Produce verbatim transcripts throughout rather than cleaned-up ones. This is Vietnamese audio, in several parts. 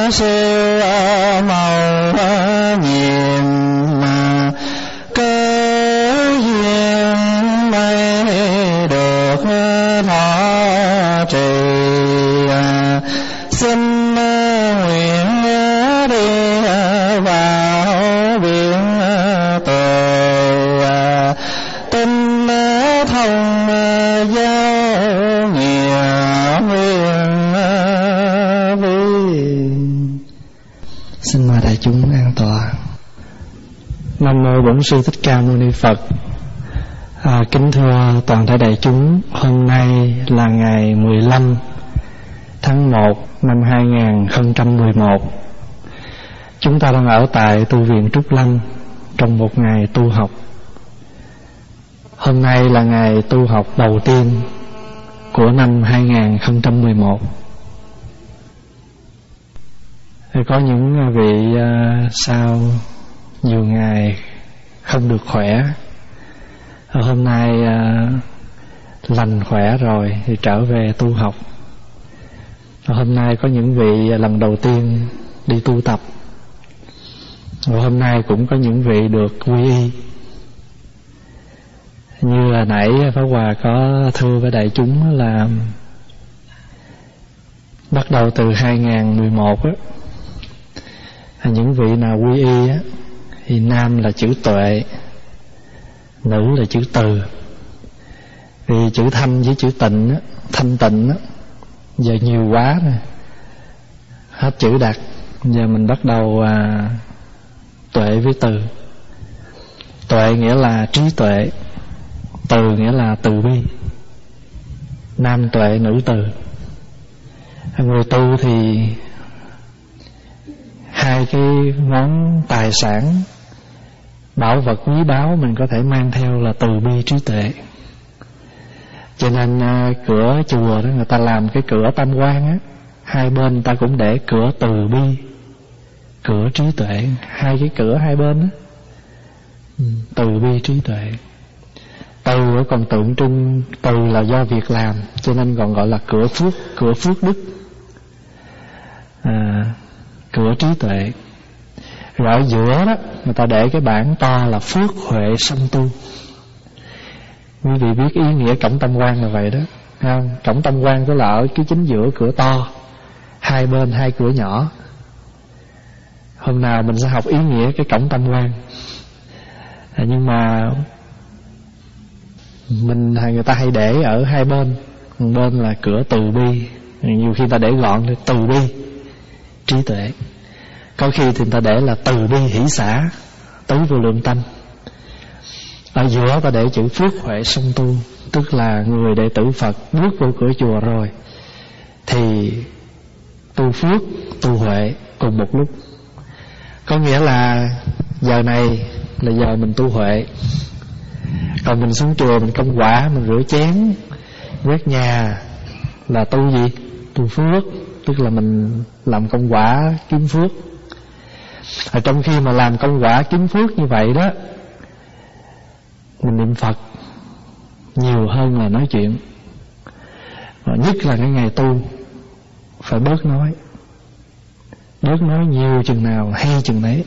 siêu màu nhiệm cơ duyên mây được thọ trì. Xin nguyện đi vào biển tuệ, tinh thông giao nghĩa nguyên vi. Xin mời đại chúng an tọa. Nam mô Bổn Sư Thích Ca Mâu Ni Phật. À, kính thưa toàn thể đại chúng, hôm nay là ngày mười lăm tháng một năm hai nghìn không trăm mười một. Chúng ta đang ở tại tu viện Trúc Lâm trong một ngày tu học. Hôm nay là ngày tu học đầu tiên của năm hai nghìn không trăm mười một. Có những vị uh, sau nhiều ngày không được khỏe, hôm nay uh, lành khỏe rồi thì trở về tu học. Hôm nay có những vị lần đầu tiên đi tu tập, và hôm nay cũng có những vị được quy y. Như là nãy Pháp Hòa có thưa với đại chúng là bắt đầu từ hai nghìn không trăm mười một á, những vị nào quy y á, thì nam là chữ tuệ, nữ là chữ từ. Vì chữ thanh với chữ tịnh á, thanh tịnh á, giờ nhiều quá rồi, hết chữ đặt. Giờ mình bắt đầu à, tuệ với từ. Tuệ nghĩa là trí tuệ, từ nghĩa là từ bi. Nam tuệ, nữ từ. Người tu thì hai cái món tài sản bảo vật quý báu mình có thể mang theo là từ bi, trí tuệ. Cho nên uh, cửa chùa đó người ta làm cái cửa tam quan á, hai bên người ta cũng để cửa từ bi, cửa trí tuệ, hai cái cửa hai bên á, ừ, từ bi trí tuệ. Từ còn tượng trưng, từ là do việc làm, cho nên còn gọi là cửa phước, cửa phước đức, à, cửa trí tuệ. Rồi ở giữa đó người ta để cái bảng to là phước huệ song tu. Quý vị biết ý nghĩa cổng tam quan là vậy đó, không? Cổng tam quan tức là ở cái chính giữa cửa to, hai bên hai cửa nhỏ. Hôm nào mình sẽ học ý nghĩa cái cổng tam quan. À, nhưng mà mình người ta hay để ở hai bên, một bên là cửa từ bi, nhiều khi ta để gọn là từ bi trí tuệ, có khi thì người ta để là từ bi hỷ xả tứ vô lượng tâm. Ở giữa ta để chữ phước huệ song tu, tức là người đệ tử Phật bước vô cửa chùa rồi thì tu phước, tu huệ cùng một lúc. Có nghĩa là giờ này là giờ mình tu huệ, còn mình xuống chùa mình công quả, mình rửa chén, quét nhà là tu gì? Tu phước, tức là mình làm công quả kiếm phước. Ở trong khi mà làm công quả kiếm phước như vậy đó, mình niệm Phật nhiều hơn là nói chuyện. Và nhất là cái ngày tu phải bớt nói, bớt nói nhiều chừng nào hay chừng đấy.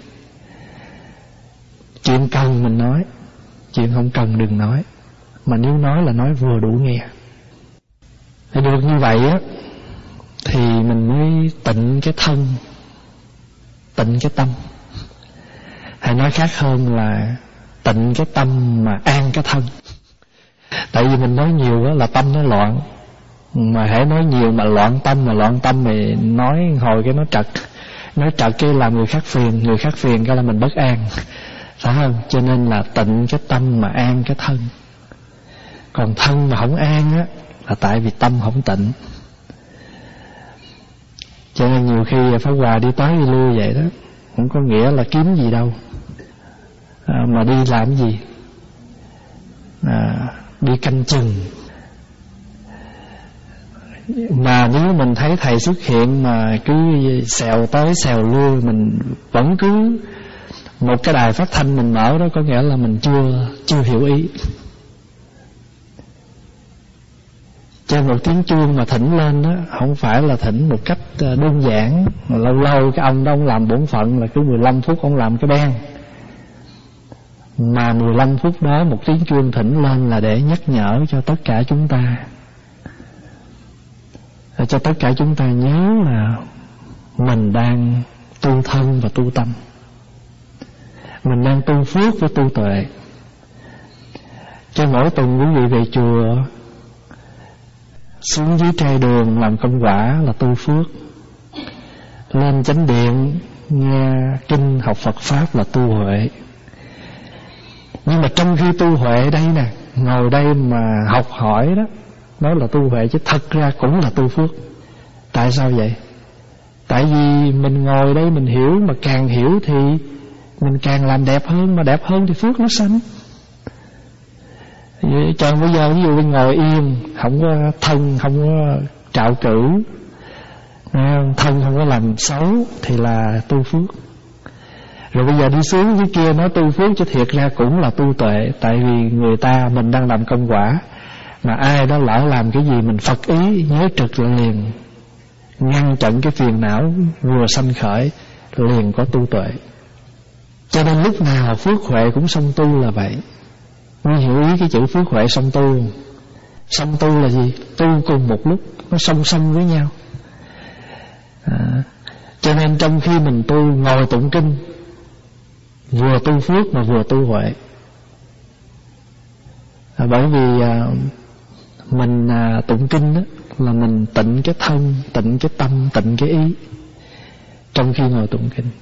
Chuyện cần mình nói, chuyện không cần đừng nói. Mà nếu nói là nói vừa đủ nghe. Để được như vậy á thì mình mới tịnh cái thân, tịnh cái tâm. Hay nói khác hơn là tịnh cái tâm mà an cái thân. Tại vì mình nói nhiều á là tâm nó loạn, mà hễ nói nhiều mà loạn tâm, mà loạn tâm thì nói hồi cái nó trật, nói trật cái làm người khác phiền, người khác phiền cái là mình bất an, phải không? Cho nên là tịnh cái tâm mà an cái thân. Còn thân mà không an á là tại vì tâm không tịnh. Cho nên nhiều khi Pháp Hòa đi tới đi lui vậy đó, không có nghĩa là kiếm gì đâu, à, mà đi làm gì? À, đi canh chừng. Mà nếu mình thấy thầy xuất hiện mà cứ xèo tới xèo lui, mình vẫn cứ một cái đài phát thanh mình mở đó, có nghĩa là mình chưa chưa hiểu ý. Cho một tiếng chuông mà thỉnh lên đó, không phải là thỉnh một cách đơn giản. Mà lâu lâu cái ông đó ông làm bổn phận là cứ mười lăm phút ông làm cái beng. Mà mười lăm phút đó một tiếng chuông thỉnh lên là để nhắc nhở cho tất cả chúng ta, cho tất cả chúng ta nhớ là mình đang tu thân và tu tâm, mình đang tu phước và tu tuệ. Cho mỗi tuần quý vị về chùa, xuống dưới trai đường làm công quả là tu phước, lên chánh điện nghe kinh học Phật Pháp là tu huệ. Nhưng mà trong khi tu huệ đây nè, ngồi đây mà học hỏi đó, đó là tu huệ, chứ thật ra cũng là tu phước. Tại sao vậy? Tại vì mình ngồi đây mình hiểu, mà càng hiểu thì mình càng làm đẹp hơn, mà đẹp hơn thì phước nó sanh. Còn bây giờ ví dụ mình ngồi yên, không có thân, không có trạo cử, thân không có làm xấu thì là tu phước. Rồi bây giờ đi xuống dưới kia nói tu phước, chứ thiệt ra cũng là tu tuệ. Tại vì người ta, mình đang làm công quả, mà ai đó lỡ làm cái gì mình Phật ý, nhớ trực là liền ngăn chặn cái phiền não vừa sanh khởi, liền có tu tuệ. Cho nên lúc nào phước huệ cũng song tu là vậy. Ngươi hiểu ý cái chữ phước huệ song tu. Song tu là gì? Tu cùng một lúc, nó song song với nhau. à, Cho nên trong khi mình tu, ngồi tụng kinh, vừa tu phước mà vừa tu huệ. à, Bởi vì à, mình à, tụng kinh đó, là mình tịnh cái thân, tịnh cái tâm, tịnh cái ý trong khi ngồi tụng kinh.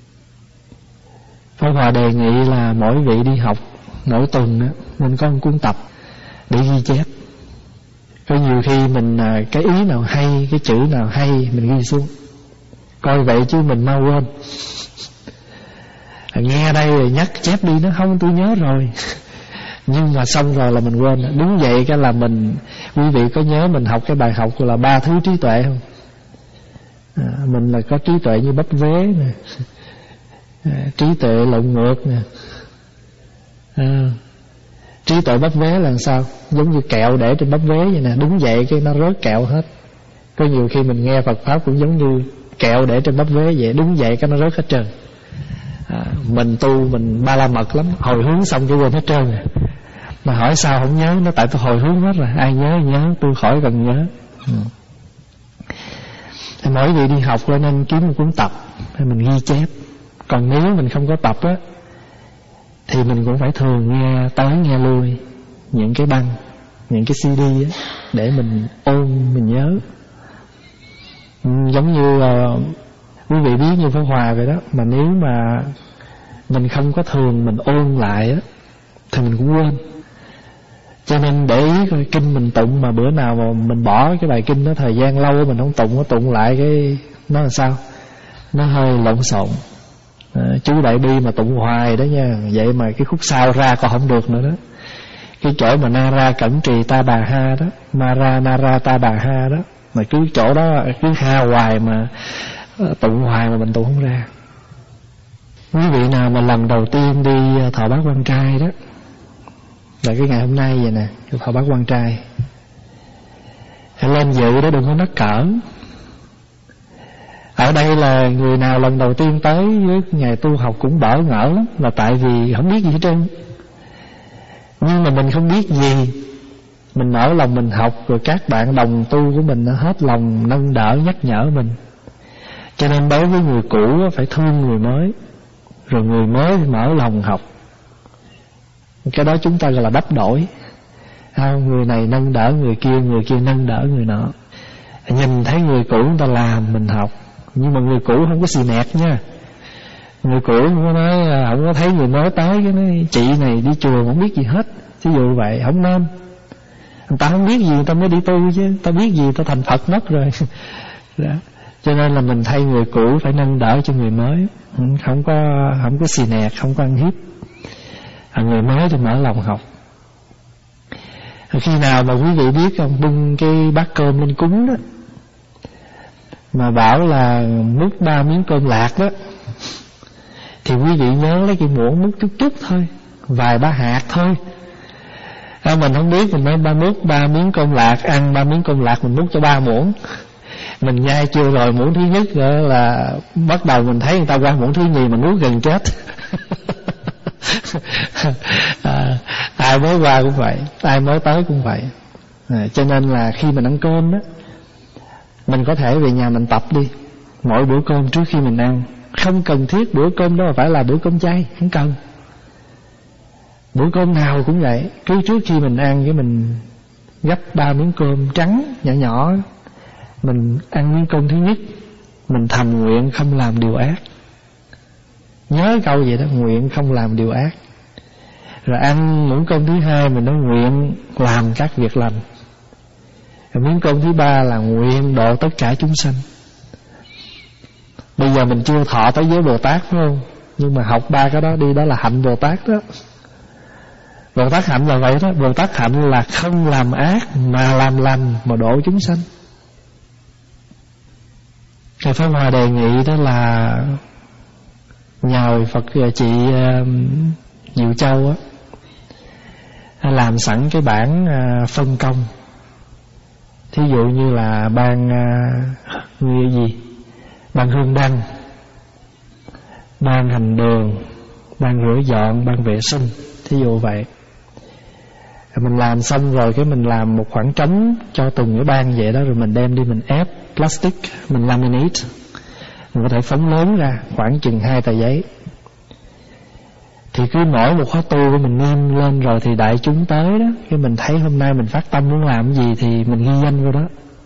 Pháp Hòa đề nghị là mỗi vị đi học mỗi tuần đó, mình có một cuốn tập để ghi chép. Có nhiều khi mình à, cái ý nào hay, cái chữ nào hay mình ghi xuống, coi vậy chứ mình mau quên. Nghe đây rồi nhắc chép đi, nó không tôi nhớ rồi. Nhưng mà xong rồi là mình quên. Đúng vậy, cái là mình, quý vị có nhớ mình học cái bài học là ba thứ trí tuệ không? à, Mình là có trí tuệ như bắp vế nè, à, trí tuệ lộn ngược nè, à, trí tuệ bắp vế là sao? Giống như kẹo để trên bắp vế vậy nè. Đúng vậy, cái nó rớt kẹo hết. Có nhiều khi mình nghe Phật Pháp cũng giống như kẹo để trên bắp vế vậy. Đúng vậy, cái nó rớt hết trơn. à, Mình tu mình ba la mật lắm, hồi hướng xong cái quên hết trơn rồi. Mà hỏi sao không nhớ, nó tại tôi hồi hướng hết rồi. Ai nhớ nhớ, tôi khỏi cần nhớ. ừ. Thì mỗi vị đi học lên nên kiếm một cuốn tập thì mình ghi chép. Còn nếu mình không có tập á, thì mình cũng phải thường nghe tới nghe lui những cái băng, những cái xê đê á, để mình ôn, mình nhớ. ừ, Giống như uh, quý vị biết như Pháp Hòa vậy đó. Mà nếu mà mình không có thường mình ôn lại á, thì mình cũng quên. Cho nên để ý coi kinh mình tụng, mà bữa nào mà mình bỏ cái bài kinh đó thời gian lâu mình không tụng, nó tụng lại cái nó làm sao, nó hơi lộn xộn. à, Chú Đại Bi mà tụng hoài đó nha, vậy mà cái khúc sau ra còn không được nữa đó. Cái chỗ mà na ra cẩn trì ta bà ha đó, ma ra na ra ta bà ha đó, mà cứ chỗ đó cứ ha hoài mà tụng hoài mà mình tụng không ra. Quý vị nào mà lần đầu tiên đi thọ bát quan trai đó, là cái ngày hôm nay vậy nè, thọ bát quan trai, hãy lên dự đó, đừng có mắc cỡ. Ở đây là người nào lần đầu tiên tới với ngày tu học cũng bỡ ngỡ lắm, là tại vì không biết gì hết trơn. Nhưng mà mình không biết gì, mình mở lòng mình học, rồi các bạn đồng tu của mình hết lòng nâng đỡ nhắc nhở mình. Cho nên đối với người cũ phải thương người mới, rồi người mới mở lòng học. Cái đó chúng ta gọi là đắp đổi. à, Người này nâng đỡ người kia, người kia nâng đỡ người nọ. Nhìn thấy người cũ người ta làm mình học. Nhưng mà người cũ không có xì nẹt nha. Người cũ không có nói, không có thấy người mới tới cái nói chị này đi chùa không biết gì hết. Ví dụ vậy, không nên. Người ta không biết gì người ta mới đi tu chứ. Ta biết gì ta thành Phật mất rồi. Đó. Cho nên là mình thay người cũ phải nâng đỡ cho người mới. Không có không có xì nẹt, không có ăn hiếp. à, Người mới thì mở lòng học. Khi nào mà quý vị biết không, bưng cái bát cơm lên cúng đó, mà bảo là múc ba miếng cơm lạc đó, thì quý vị nhớ lấy cái muỗng múc chút chút thôi, vài ba hạt thôi. à, mình không biết, mình nói ba nuốt ba miếng cơm lạc, ăn ba miếng cơm lạc mình nuốt cho ba muỗng. Mình nhai chưa rồi muỗng thứ nhất nữa là bắt đầu mình thấy người ta qua muỗng thứ nhì mà nuốt gần chết. à, ai mới qua cũng vậy, ai mới tới cũng vậy. À, cho nên là khi mình ăn cơm đó, mình có thể về nhà mình tập đi. Mỗi bữa cơm trước khi mình ăn, không cần thiết bữa cơm đó phải là bữa cơm chay, không cần. Bữa cơm nào cũng vậy, cứ trước khi mình ăn cái mình gấp ba miếng cơm trắng nhỏ nhỏ, mình ăn miếng cơm thứ nhất, mình thầm nguyện không làm điều ác. Nhớ câu vậy đó, nguyện không làm điều ác. Rồi ăn muỗng cơm thứ hai mình nói nguyện làm các việc lành. Rồi miếng cơm thứ ba là nguyện độ tất cả chúng sanh. Bây giờ mình chưa thọ tới giới Bồ Tát phải không? Nhưng mà học ba cái đó đi, đó là hạnh Bồ Tát đó. Bồ Tát hạnh là vậy đó. Bồ Tát hạnh là không làm ác mà làm lành mà độ chúng sanh. Thầy Pháp Hòa đề nghị đó là nhờ Phật chị uh, Diệu Châu á, làm sẵn cái bản uh, phân công. Thí dụ như là ban uh, như gì, ban hương đăng, ban hành đường, ban rửa dọn, ban vệ sinh, thí dụ vậy. Mình làm xong rồi cái mình làm một khoảng trống cho từng cái ban vậy đó, rồi mình đem đi mình ép plastic, mình laminate, mình có thể phóng lớn ra khoảng chừng hai tờ giấy. Thì cứ mỗi một khóa tu của mình nêm lên rồi thì đại chúng tới đó, cái mình thấy hôm nay mình phát tâm muốn làm gì thì mình ghi danh vô đó.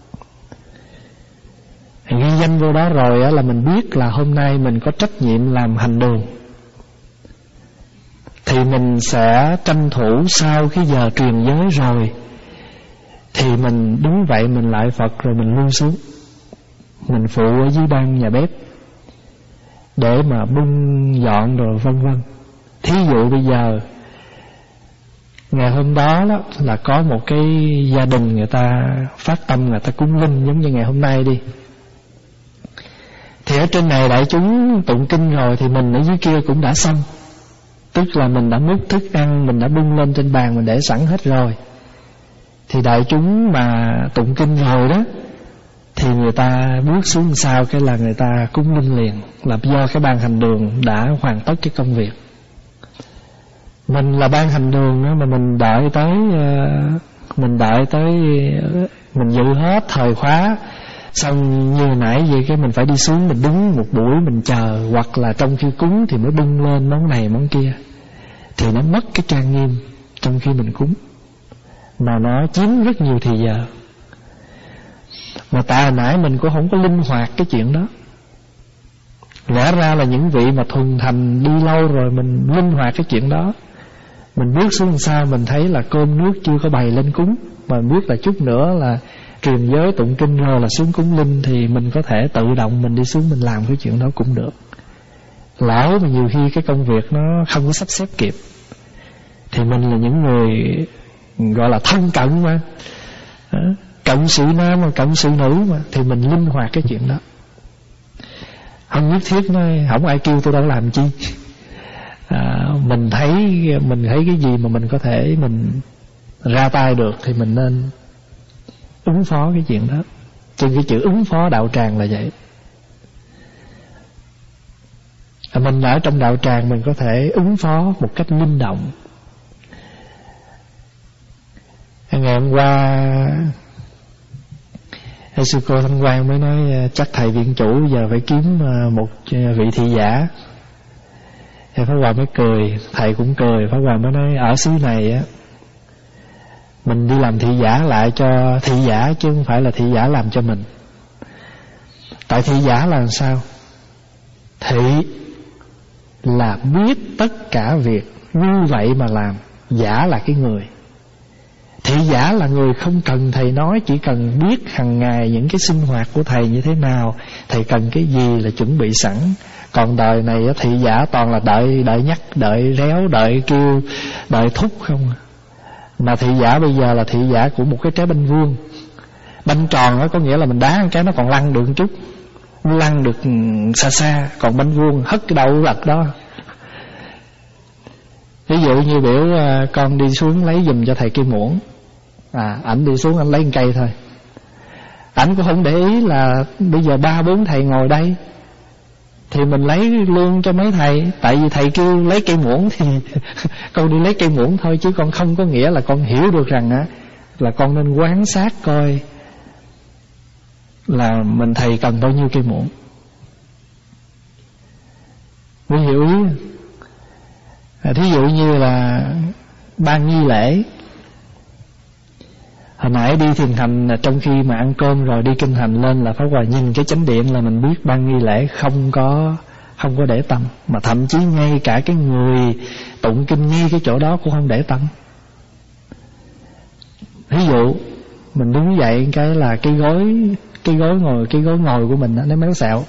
Ghi danh vô đó rồi á là mình biết là hôm nay mình có trách nhiệm làm hành đường. Thì mình sẽ tranh thủ sau cái giờ truyền giới rồi thì mình đúng vậy mình lại Phật rồi mình lui xuống, mình phụ ở dưới ban nhà bếp để mà bưng dọn rồi vân vân. Thí dụ bây giờ ngày hôm đó, đó là có một cái gia đình người ta phát tâm người ta cúng linh giống như ngày hôm nay đi, thì ở trên này đại chúng tụng kinh rồi thì mình ở dưới kia cũng đã xong. Tức là mình đã múc thức ăn, mình đã bưng lên trên bàn, mình để sẵn hết rồi. Thì đại chúng mà tụng kinh rồi đó thì người ta bước xuống sau cái là người ta cúng linh liền, là do cái ban hành đường đã hoàn tất cái công việc. Mình là ban hành đường đó, mà mình đợi tới mình đợi tới mình dự hết thời khóa xong như nãy vậy cái mình phải đi xuống mình đứng một buổi mình chờ, hoặc là trong khi cúng thì mới bưng lên món này món kia, thì nó mất cái trang nghiêm trong khi mình cúng, mà nó chiếm rất nhiều thời giờ. Mà tại hồi nãy mình cũng không có linh hoạt cái chuyện đó. Lẽ ra là những vị mà thuần thành đi lâu rồi mình linh hoạt cái chuyện đó. Mình bước xuống sao mình thấy là cơm nước chưa có bày lên cúng, mà mình biết là chút nữa là truyền giới tụng kinh rồi là xuống cúng linh, thì mình có thể tự động mình đi xuống mình làm cái chuyện đó cũng được. Lỡ mà nhiều khi cái công việc nó không có sắp xếp kịp thì mình là những người gọi là thân cận mà, cận sự nam mà cận sự nữ mà, thì mình linh hoạt cái chuyện đó. Không nhất thiết nói không ai kêu tôi đâu làm chi. À, mình thấy mình thấy cái gì mà mình có thể mình ra tay được thì mình nên ứng phó cái chuyện đó. Trên cái chữ ứng phó đạo tràng là vậy. À, mình ở trong đạo tràng mình có thể ứng phó một cách linh động. Ngày hôm qua sư cô Thanh Quang mới nói chắc thầy viện chủ giờ phải kiếm một vị thị giả. Thì Pháp Hòa mới cười, thầy cũng cười. Pháp Hòa mới nói ở xứ này á, mình đi làm thị giả lại cho thị giả chứ không phải là thị giả làm cho mình. Tại thị giả là làm sao? Thị là biết tất cả việc như vậy mà làm, giả là cái người. Thị giả là người không cần thầy nói, chỉ cần biết hàng ngày những cái sinh hoạt của thầy như thế nào, thầy cần cái gì là chuẩn bị sẵn. Còn đời này thị giả toàn là đợi đợi nhắc, đợi réo, đợi kêu, đợi thúc không. Mà thị giả bây giờ là thị giả của một cái trái banh vuông. Banh tròn đó có nghĩa là mình đá một cái nó còn lăn được một chút, nó lăn được xa xa. Còn banh vuông hất cái đầu lạch đó. Ví dụ như biểu con đi xuống lấy giùm cho thầy cây muỗng, à, ảnh đi xuống ảnh lấy một cây thôi. Ảnh cũng không để ý là bây giờ ba bốn thầy ngồi đây thì mình lấy luôn cho mấy thầy. Tại vì thầy kêu lấy cây muỗng thì con đi lấy cây muỗng thôi, chứ con không có nghĩa là con hiểu được rằng á là con nên quan sát coi là mình thầy cần bao nhiêu cây muỗng. Mới hiểu ý. À, thí dụ như là ban nghi lễ, hồi nãy đi thiền hành trong khi mà ăn cơm rồi đi kinh hành lên là Pháp Hòa nhìn cái chánh điện là mình biết ban nghi lễ không có không có để tâm, mà thậm chí ngay cả cái người tụng kinh ngay cái chỗ đó cũng không để tâm. Ví dụ mình đứng dậy cái là cái gối cái gối ngồi cái gối ngồi của mình nó méo xẹo,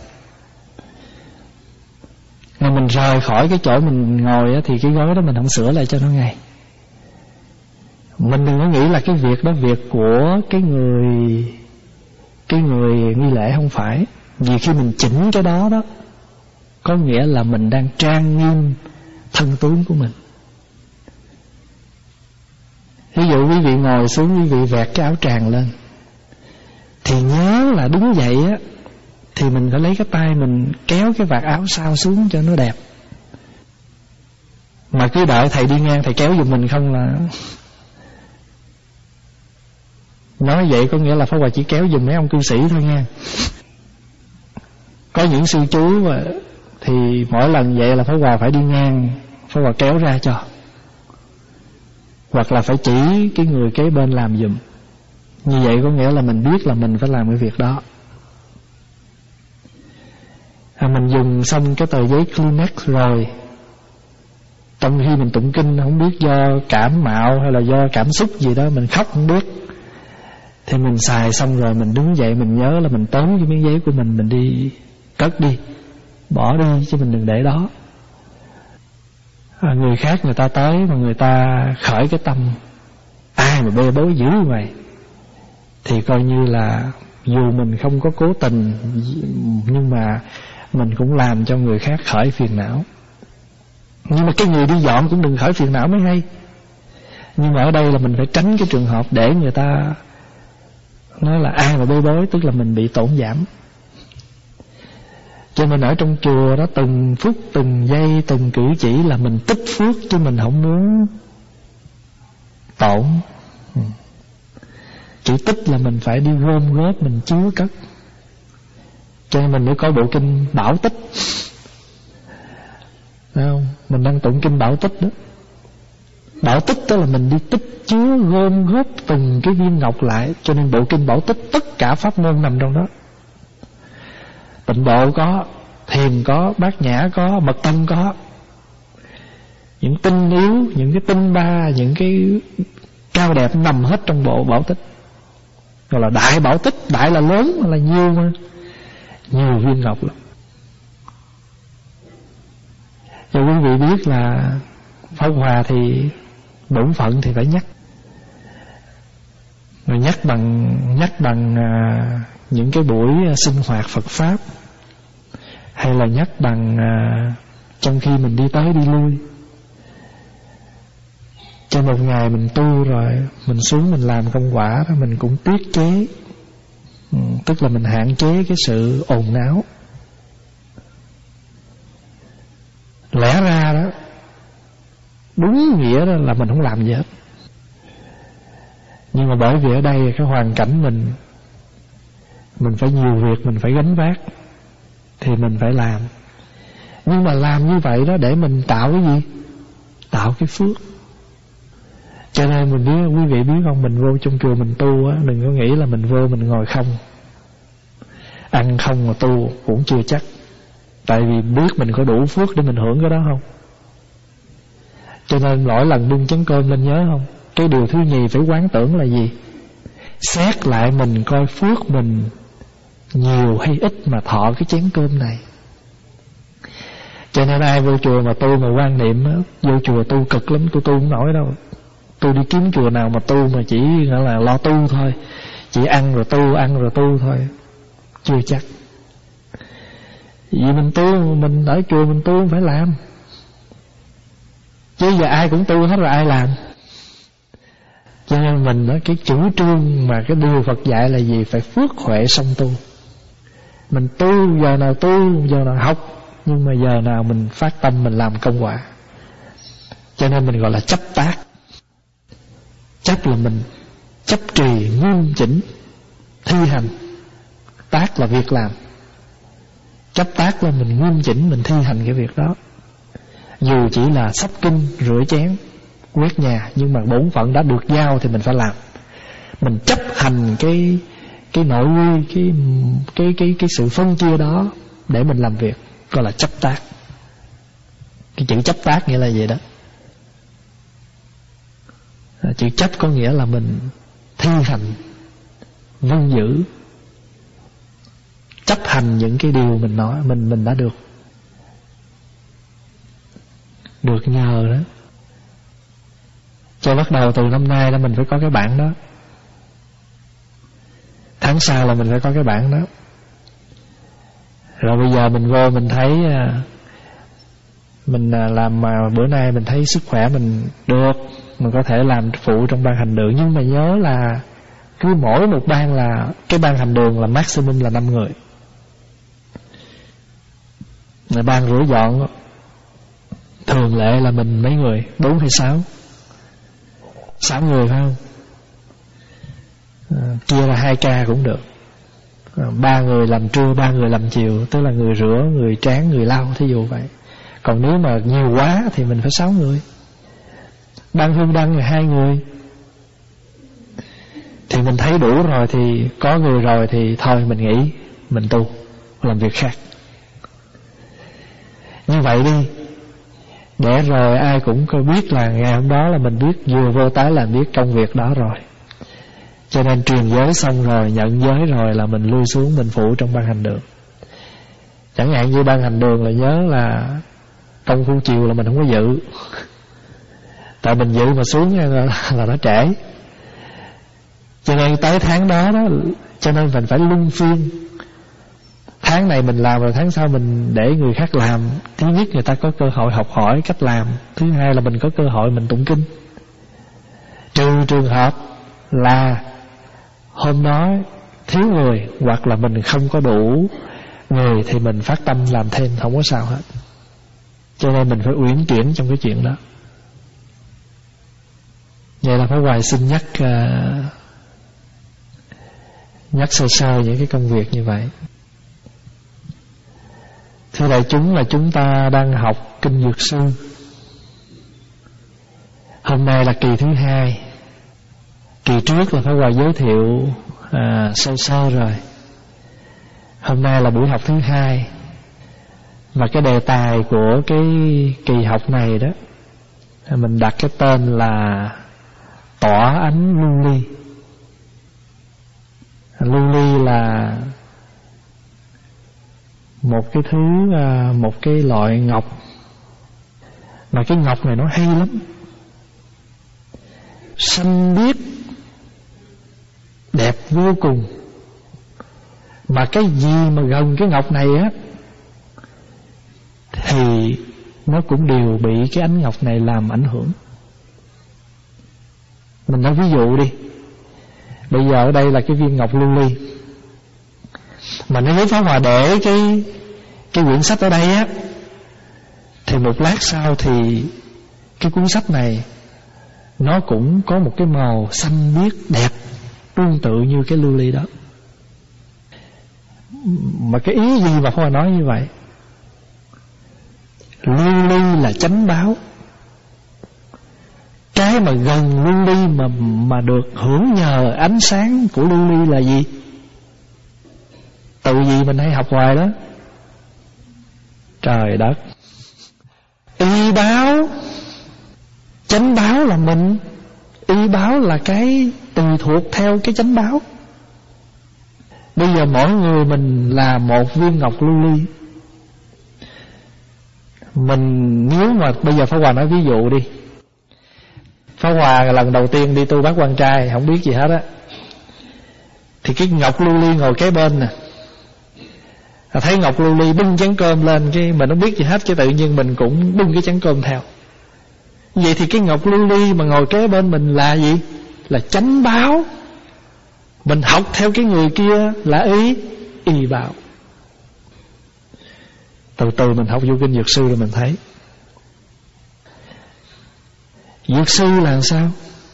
mà mình rời khỏi cái chỗ mình ngồi thì cái gối đó mình không sửa lại cho nó ngay. Mình đừng có nghĩ là cái việc đó việc của cái người cái người nghi lễ, không phải. Vì khi mình chỉnh cái đó đó có nghĩa là mình đang trang nghiêm thân tướng của mình. Ví dụ quý vị ngồi xuống, quý vị vẹt cái áo tràng lên thì nhớ là đứng dậy á thì mình phải lấy cái tay mình kéo cái vạt áo sau xuống cho nó đẹp. Mà cứ đợi thầy đi ngang thầy kéo giùm mình không là nói vậy có nghĩa là Pháp Hòa chỉ kéo giùm mấy ông cư sĩ thôi nha. Có những sư chú thì mỗi lần vậy là Pháp Hòa phải đi ngang, Pháp Hòa kéo ra cho, hoặc là phải chỉ cái người kế bên làm giùm. Như vậy có nghĩa là mình biết là mình phải làm cái việc đó. À, mình dùng xong cái tờ giấy Kleenex rồi, trong khi mình tụng kinh không biết do cảm mạo hay là do cảm xúc gì đó mình khóc không biết, thì mình xài xong rồi mình đứng dậy mình nhớ là mình tóm cái miếng giấy của mình, mình đi cất đi, bỏ đi, chứ mình đừng để đó. À, người khác người ta tới mà người ta khởi cái tâm ai mà bê bối dữ vậy thì coi như là dù mình không có cố tình nhưng mà mình cũng làm cho người khác khởi phiền não. Nhưng mà cái người đi dọn cũng đừng khởi phiền não mới hay. Nhưng mà ở đây là mình phải tránh cái trường hợp để người ta nói là ai mà bê bối, tức là mình bị tổn giảm. Cho nên ở trong chùa đó từng phút từng giây từng cử chỉ là mình tích phước, chứ mình không muốn tổn. Chữ tích là mình phải đi gom góp, mình chứa cất. Cho nên mình mới có bộ kinh Bảo Tích. Thấy không? Mình đang tụng kinh Bảo Tích đó. Bảo Tích đó là mình đi tích chứa gom góp từng cái viên ngọc lại. Cho nên bộ kinh Bảo Tích tất cả pháp môn nằm trong đó. Tịnh độ có, thiền có, bát nhã có, mật tâm có. Những tinh yếu, những cái tinh ba, những cái cao đẹp nằm hết trong bộ Bảo Tích. Gọi là đại Bảo Tích. Đại là lớn, là nhiều mà, nhiều viên ngọc lắm. Cho quý vị biết là Pháp Hòa thì bổn phận thì phải nhắc. Rồi nhắc bằng Nhắc bằng à, những cái buổi sinh hoạt Phật Pháp, hay là nhắc bằng à, trong khi mình đi tới đi lui. Trong một ngày mình tu rồi, mình xuống mình làm công quả đó, mình cũng tiết chế, ừ, tức là mình hạn chế cái sự ồn náo. Lẽ ra đó, đúng nghĩa đó là mình không làm gì hết. Nhưng mà bởi vì ở đây cái hoàn cảnh mình Mình phải nhiều việc, mình phải gánh vác, thì mình phải làm. Nhưng mà làm như vậy đó để mình tạo cái gì? Tạo cái phước. Cho nên mình biết, quý vị biết không, mình vô trong chùa mình tu á, đừng có nghĩ là mình vô mình ngồi không, ăn không mà tu cũng chưa chắc. Tại vì biết mình có đủ phước để mình hưởng cái đó không. Cho nên mỗi lần bưng chén cơm lên nhớ không, cái điều thứ nhì phải quán tưởng là gì? Xét lại mình coi phước mình nhiều hay ít mà thọ cái chén cơm này. Cho nên ai vô chùa mà tu mà quan niệm á, vô chùa tu cực lắm, tôi tu không nổi đâu. Tôi đi kiếm chùa nào mà tu mà chỉ gọi là lo tu thôi, chỉ ăn rồi tu, ăn rồi tu thôi, chưa chắc. Vì mình tu, mình ở chùa mình tu phải làm. Chứ Chứ giờ ai cũng tu hết rồi ai làm. Cho nên mình đó, cái chủ trương mà cái điều Phật dạy là gì? Phải phước huệ song tu. Mình tu giờ nào tu, giờ nào học, nhưng mà giờ nào mình phát tâm mình làm công quả. Cho nên mình gọi là chấp tác. Chấp là mình chấp trì nghiêm chỉnh thi hành. Tác là việc làm. Chấp tác là mình nghiêm chỉnh mình thi hành cái việc đó. Dù chỉ là sắp kinh, rửa chén, quét nhà, nhưng mà bổn phận đã được giao thì mình phải làm. Mình chấp hành cái cái nội quy, cái cái cái cái sự phân chia đó để mình làm việc, gọi là chấp tác. Cái chữ chấp tác nghĩa là gì đó? Chữ chấp có nghĩa là mình thi hành, vâng giữ, chấp hành những cái điều mình nói, mình mình đã được được nhờ đó. Cho bắt đầu từ năm nay là mình phải có cái bản đó. Tháng sau là mình phải có cái bản đó. Rồi bây giờ mình vô mình thấy mình làm mà bữa nay mình thấy sức khỏe mình được, mình có thể làm phụ trong ban hành đường. Nhưng mà nhớ là cứ mỗi một ban là cái ban hành đường là maximum là năm người. Là ban rửa dọn thường lệ là mình mấy người, bốn hay sáu, sáu người phải không? À, chia ra hai ca cũng được. À, ba người làm trưa, ba người làm chiều, tức là người rửa, người tráng, người lau, thí dụ vậy. Còn nếu mà nhiều quá thì mình phải sáu người. Ban hương đăng là hai người. Thì mình thấy đủ rồi thì có người rồi thì thôi mình nghỉ, mình tu, làm việc khác. Như vậy đi, để rồi ai cũng có biết là ngày hôm đó là mình biết vừa vô tới là biết công việc đó rồi. Cho nên truyền giới xong rồi, nhận giới rồi là mình lui xuống mình phụ trong ban hành đường. Chẳng hạn như ban hành đường là nhớ là công phu chiều là mình không có dự. Tại mình dự mà xuống là, là nó trễ. Cho nên tới tháng đó đó, cho nên mình phải luân phiên. Tháng này mình làm rồi tháng sau mình để người khác làm. Thứ nhất người ta có cơ hội học hỏi cách làm. Thứ hai là mình có cơ hội mình tụng kinh. Trừ trường hợp là hôm đó thiếu người, hoặc là mình không có đủ người thì mình phát tâm làm thêm, không có sao hết. Cho nên mình phải uyển chuyển trong cái chuyện đó. Vậy là phải hoài xin nhắc uh, nhắc sơ sơ những cái công việc như vậy. Thưa đại chúng, là chúng ta đang học Kinh Dược Sư. Hôm nay là kỳ thứ hai. Kỳ trước là phải hoài giới thiệu à, sơ sơ rồi. Hôm nay là buổi học thứ hai. Và cái đề tài của cái kỳ học này đó, mình đặt cái tên là Tỏa ánh lưu ly. Lưu ly là một cái thứ, một cái loại ngọc, mà cái ngọc này nó hay lắm, xanh biếc, đẹp vô cùng. Mà cái gì mà gần cái ngọc này á thì nó cũng đều bị cái ánh ngọc này làm ảnh hưởng. Mình nói ví dụ đi. Bây giờ ở đây là cái viên ngọc lưu ly, mà nếu với Pháp Hòa để cái cái quyển sách ở đây á, thì một lát sau thì cái cuốn sách này nó cũng có một cái màu xanh biếc đẹp tương tự như cái lưu ly đó. Mà cái ý gì mà Pháp Hòa nói như vậy? Lưu ly là chánh báo. Cái mà gần lưu ly mà mà được hưởng nhờ ánh sáng của lưu ly là gì? Từ gì mình hay học hoài đó? Trời đất. Y báo. Chánh báo là mình. Y báo là cái tùy thuộc theo cái chánh báo. Bây giờ mỗi người mình là một viên ngọc lưu ly. Mình nếu mà bây giờ Pháp Hòa nói ví dụ đi. Pháp Hòa lần đầu tiên đi tu Bát Quan Trai, không biết gì hết á, thì cái ngọc lưu ly ngồi kế bên nè, thấy ngọc lưu ly bưng chén cơm lên, cái mình không biết gì hết, cái tự nhiên mình cũng bưng cái chén cơm theo. Vậy thì cái ngọc lưu ly mà ngồi kế bên mình là gì? Là chánh báo. Mình học theo cái người kia là ý y báo. Từ từ mình học vô kinh Dược Sư rồi mình thấy Dược sư là sao?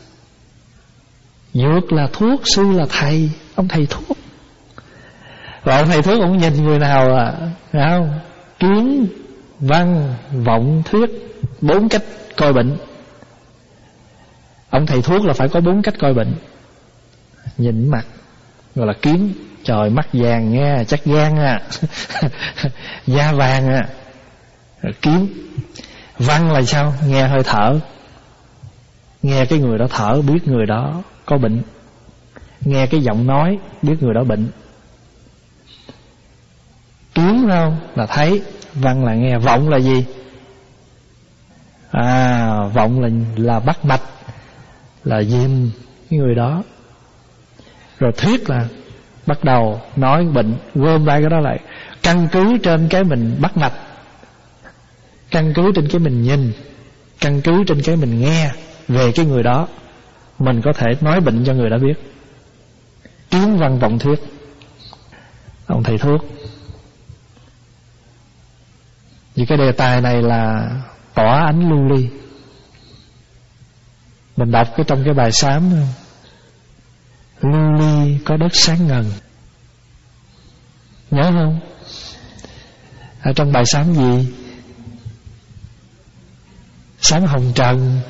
Dược là thuốc, sư là thầy. Ông thầy thuốc. Và ông thầy thuốc ông nhìn người nào à, phải không? Kiến, văn, vọng, thuyết, bốn cách coi bệnh. Ông thầy thuốc là phải có bốn cách coi bệnh. Nhìn mặt gọi là kiến. Trời, mắt vàng nghe, chắc gan à. Da vàng à. Kiến. Văn là sao? Nghe hơi thở. Nghe cái người đó thở biết người đó có bệnh. Nghe cái giọng nói biết người đó bệnh. Kiến không? Là thấy. Văn là nghe. Vọng là gì? À, vọng là, là bắt mạch, là dìm cái người đó. Rồi thuyết là bắt đầu nói bệnh, gom lại cái đó lại. Căn cứ trên cái mình bắt mạch, căn cứ trên cái mình nhìn, căn cứ trên cái mình nghe về cái người đó, mình có thể nói bệnh cho người đó biết. Kiến văn vọng thuyết. Ông thầy thuốc. Vì cái đề tài này là tỏa ánh lưu ly. Mình đọc cái trong cái bài sám, lưu ly có đất sáng ngần. Nhớ không? Ở trong bài sám gì? Sám hồng trần.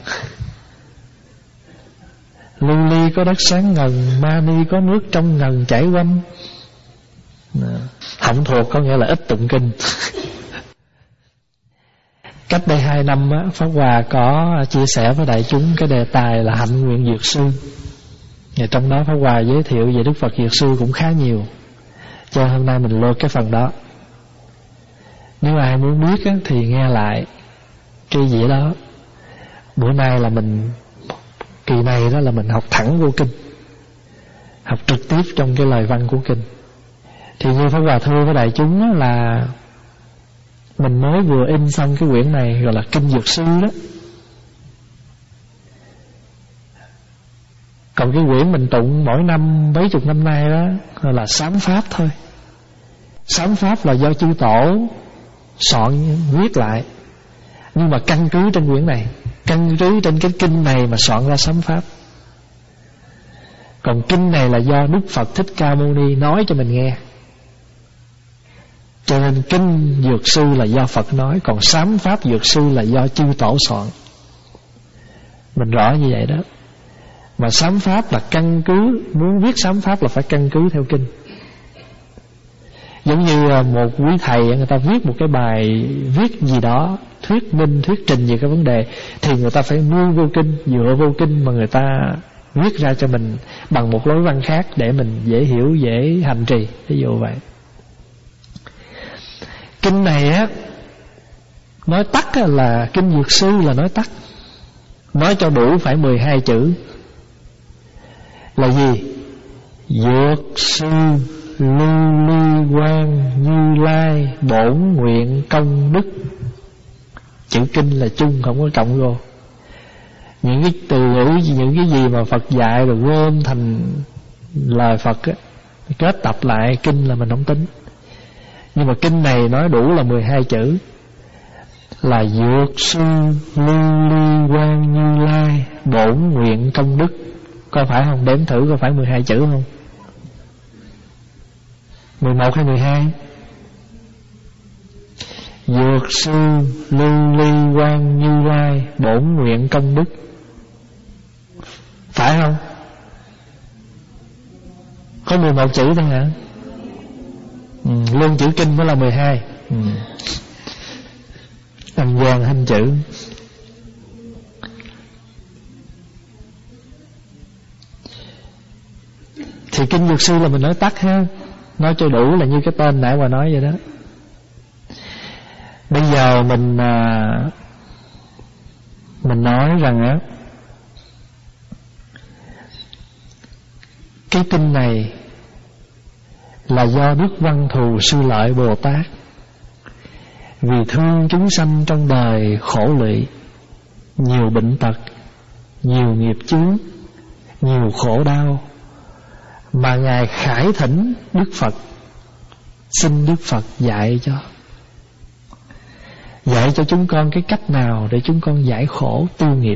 Lưu ly có đất sáng ngần, mani có nước trong ngần chảy quanh. Không thuộc có nghĩa là ít tụng kinh. Cách đây hai năm á, Pháp Hòa có chia sẻ với đại chúng cái đề tài là hạnh nguyện Dược Sư. Và trong đó Pháp Hòa giới thiệu về Đức Phật Dược Sư cũng khá nhiều. Cho hôm nay mình lôi cái phần đó. Nếu ai muốn biết á, thì nghe lại cái gì đó. Bữa nay là mình, kỳ này đó là mình học thẳng vô kinh, học trực tiếp trong cái lời văn của kinh. Thì như Pháp Hòa thưa với đại chúng á, là mình mới vừa in xong cái quyển này gọi là Kinh Dược Sư đó. Còn cái quyển mình tụng mỗi năm mấy chục năm nay đó là Sám Pháp thôi. Sám Pháp là do chư tổ soạn viết lại, nhưng mà căn cứ trên quyển này, căn cứ trên cái kinh này mà soạn ra Sám Pháp. Còn kinh này là do Đức Phật Thích Ca Mâu Ni nói cho mình nghe. Cho nên kinh Dược Sư là do Phật nói, còn Sám Pháp Dược Sư là do chư tổ soạn. Mình rõ như vậy đó. Mà Sám Pháp là căn cứ, muốn viết Sám Pháp là phải căn cứ theo kinh. Giống như một quý thầy người ta viết một cái bài viết gì đó, thuyết minh, thuyết trình về cái vấn đề, thì người ta phải nương vô kinh, dựa vô kinh mà người ta viết ra cho mình bằng một lối văn khác để mình dễ hiểu, dễ hành trì. Ví dụ vậy. Kinh này á, nói tắt á, là Kinh Dược Sư là nói tắt. Nói cho đủ phải mười hai chữ. Là gì? Dược sư lưu ly quang Như Lai bổn nguyện công đức. Chữ kinh là chung, không có cộng vô. Những cái từ ngữ, những cái gì mà Phật dạy rồi gom thành lời Phật á, kết tập lại kinh là mình không tính. Nhưng mà kinh này nói đủ là mười hai chữ. Là dược sư lưu ly quang Như Lai bổn nguyện công đức. Có phải không? Đếm thử có phải mười hai chữ không? mười một hay mười hai? Dược sư lưu ly quang Như Lai bổn nguyện công đức. Phải không? Có mười một chữ thôi hả? Ừ, luôn chữ kinh mới là mười hai. Ừ. Ăn gian hình chữ. Thì Kinh Dược Sư là mình nói tắt ha, nói cho đủ là như cái tên nãy Hòa nói vậy đó. Bây giờ mình à, mình nói rằng á, cái kinh này là do Đức Văn Thù Sư Lợi Bồ Tát vì thương chúng sanh trong đời khổ lụy nhiều bệnh tật, nhiều nghiệp chướng, nhiều khổ đau, mà Ngài khải thỉnh Đức Phật, xin Đức Phật dạy cho Dạy cho chúng con cái cách nào để chúng con giải khổ tu nghiệp.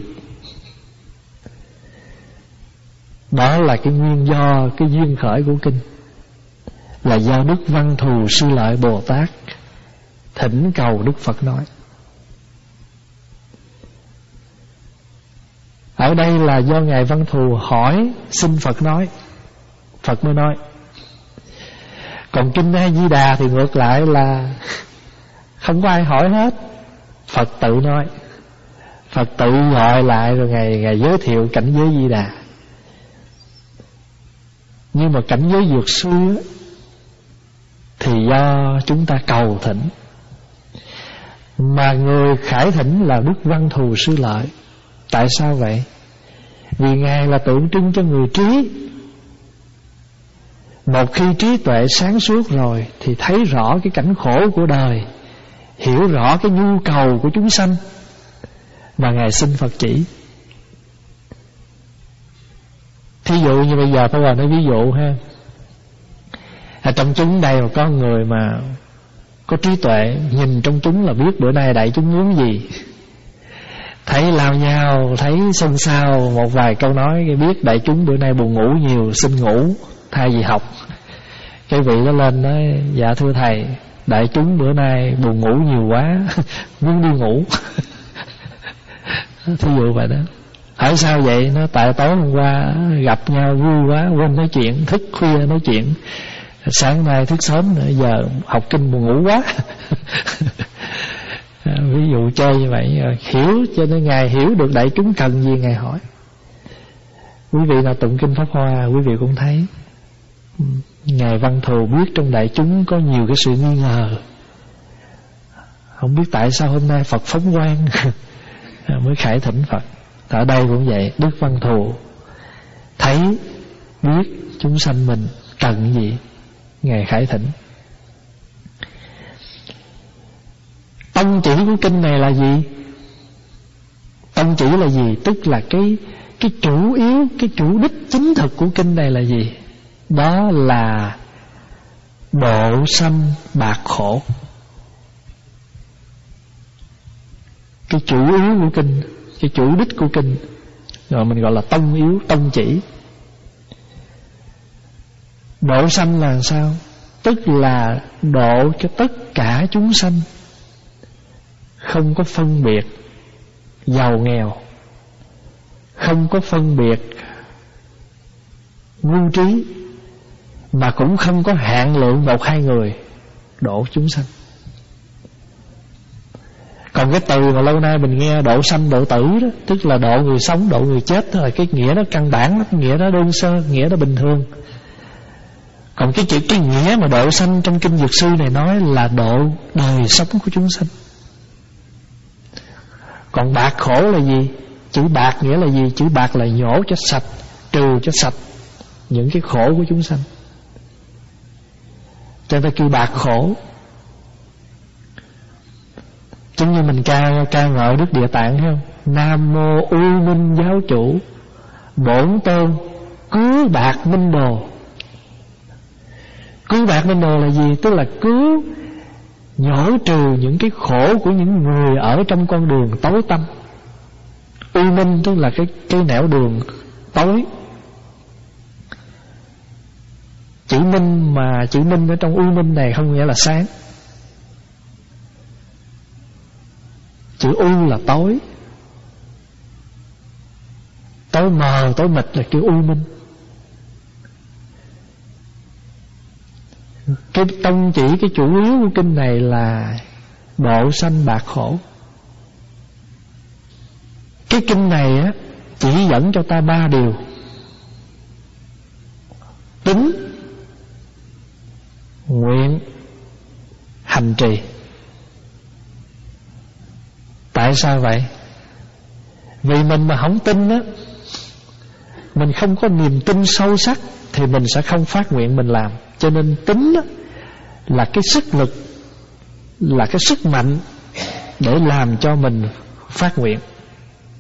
Đó là cái nguyên do, cái duyên khởi của kinh, là do Đức Văn Thù Sư Lợi Bồ Tát thỉnh cầu Đức Phật nói. Ở đây là do Ngài Văn Thù hỏi xin Phật nói, Phật mới nói. Còn kinh A Di Đà thì ngược lại là không có ai hỏi hết, Phật tự nói. Phật tự gọi lại rồi Ngài, Ngài giới thiệu cảnh giới Di Đà. Nhưng mà cảnh giới vượt xuôi thì do chúng ta cầu thỉnh, mà người khải thỉnh là Đức Văn Thù Sư Lợi. Tại sao vậy? Vì Ngài là tượng trưng cho người trí. Một khi trí tuệ sáng suốt rồi thì thấy rõ cái cảnh khổ của đời, hiểu rõ cái nhu cầu của chúng sanh, mà Ngài xin Phật chỉ. Thí dụ như bây giờ tôi vào nói ví dụ ha, ở trong chúng đây mà có người mà có trí tuệ, nhìn trong chúng là biết bữa nay đại chúng muốn gì. Thấy lao nhau, thấy xôn xao một vài câu nói, biết đại chúng bữa nay buồn ngủ nhiều, xin ngủ thay vì học. Cái vị đó lên nói: dạ thưa thầy, đại chúng bữa nay buồn ngủ nhiều quá, muốn đi ngủ. Thí dụ vậy đó. Hỏi sao vậy? Nó tại tối hôm qua gặp nhau vui quá, quên nói chuyện, thức khuya nói chuyện, sáng nay thức sớm nữa, giờ học kinh buồn ngủ quá. Ví dụ chơi như vậy, hiểu cho nên Ngài hiểu được đại chúng cần gì Ngài hỏi. Quý vị nào tụng kinh Pháp Hoa, quý vị cũng thấy Ngài Văn Thù biết trong đại chúng có nhiều cái sự nghi ngờ, không biết tại sao hôm nay Phật phóng quang, mới khải thỉnh Phật. Ở đây cũng vậy, Đức Văn Thù thấy biết chúng sanh mình cần gì, Ngài khải thỉnh. Tông chỉ của kinh này là gì? Tông chỉ là gì? Tức là cái cái chủ yếu, cái chủ đích chính thực của kinh này là gì? Đó là độ sanh bạc khổ. Cái chủ yếu của kinh, cái chủ đích của kinh, rồi mình gọi là tông yếu, tông chỉ. Độ sanh là sao? Tức là độ cho tất cả chúng sanh, không có phân biệt giàu nghèo, không có phân biệt ngu trí, mà cũng không có hạn lượng một hai người, độ chúng sanh. Còn cái từ mà lâu nay mình nghe độ sanh độ tử đó, tức là độ người sống, độ người chết, đó là cái nghĩa đó căn bản lắm, nghĩa đó đơn sơ, nghĩa đó bình thường. Còn cái chữ cái nghĩa mà độ sanh trong kinh Dược Sư này nói là độ đời sống của chúng sanh. Còn bạc khổ là gì? Chữ bạc nghĩa là gì? Chữ bạc là nhổ cho sạch, trừ cho sạch những cái khổ của chúng sanh, cho ta kêu bạc khổ. Giống như mình ca ca ngợi Đức Địa Tạng thấy không? Nam mô U Minh Giáo Chủ, bổn tôn cứu bạc minh đồ. Cứu bạc minh đồ là gì? Tức là cứu, nhổ trừ những cái khổ của những người ở trong con đường tối tăm. U minh tức là cái, cái nẻo đường tối. Chữ minh mà chữ minh ở trong u minh này không nghĩa là sáng. Chữ u là tối, tối mờ, tối mịt là chữ u minh. Cái tông chỉ, cái chủ yếu của kinh này là độ sanh bạc khổ. Cái kinh này á chỉ dẫn cho ta ba điều: tính, nguyện, hành trì. Tại sao vậy? Vì mình mà không tin á, mình không có niềm tin sâu sắc, thì mình sẽ không phát nguyện mình làm. Cho nên tính á, là cái sức lực, là cái sức mạnh để làm cho mình phát nguyện.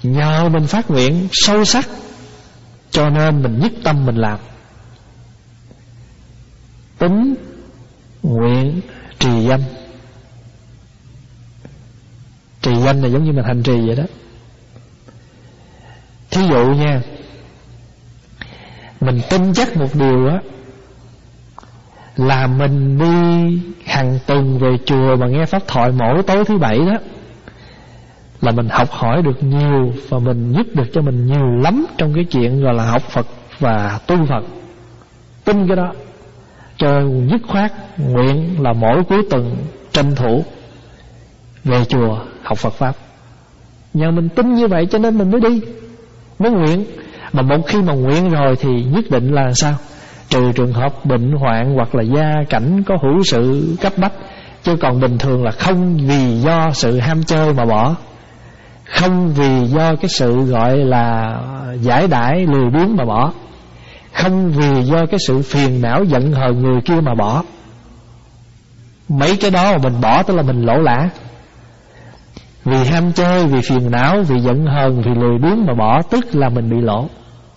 nhờ mình phát nguyện sâu sắc cho nên mình nhất tâm mình làm. Tính, nguyện, trì danh. Trì danh là giống như mình hành trì vậy đó. Thí dụ nha, mình tin chắc một điều á, là mình đi hàng tuần về chùa mà nghe pháp thoại mỗi tối thứ bảy đó, là mình học hỏi được nhiều, và mình giúp được cho mình nhiều lắm trong cái chuyện gọi là học Phật và tu Phật. Tin cái đó, cho dứt khoát nguyện là mỗi cuối tuần tranh thủ về chùa học Phật Pháp. Nhờ mình tin như vậy cho nên mình mới đi, mới nguyện. Mà một khi mà nguyện rồi thì nhất định là sao? Trừ trường hợp bệnh hoạn hoặc là gia cảnh có hữu sự cấp bách, chứ còn bình thường là không vì do sự ham chơi mà bỏ, không vì do cái sự gọi là giải đãi lười biếng mà bỏ, không vì do cái sự phiền não giận hờn người kia mà bỏ. Mấy cái đó mà mình bỏ tức là mình lỗ lã. Vì ham chơi, vì phiền não, vì giận hờn, vì lười biếng mà bỏ, tức là mình bị lỗ.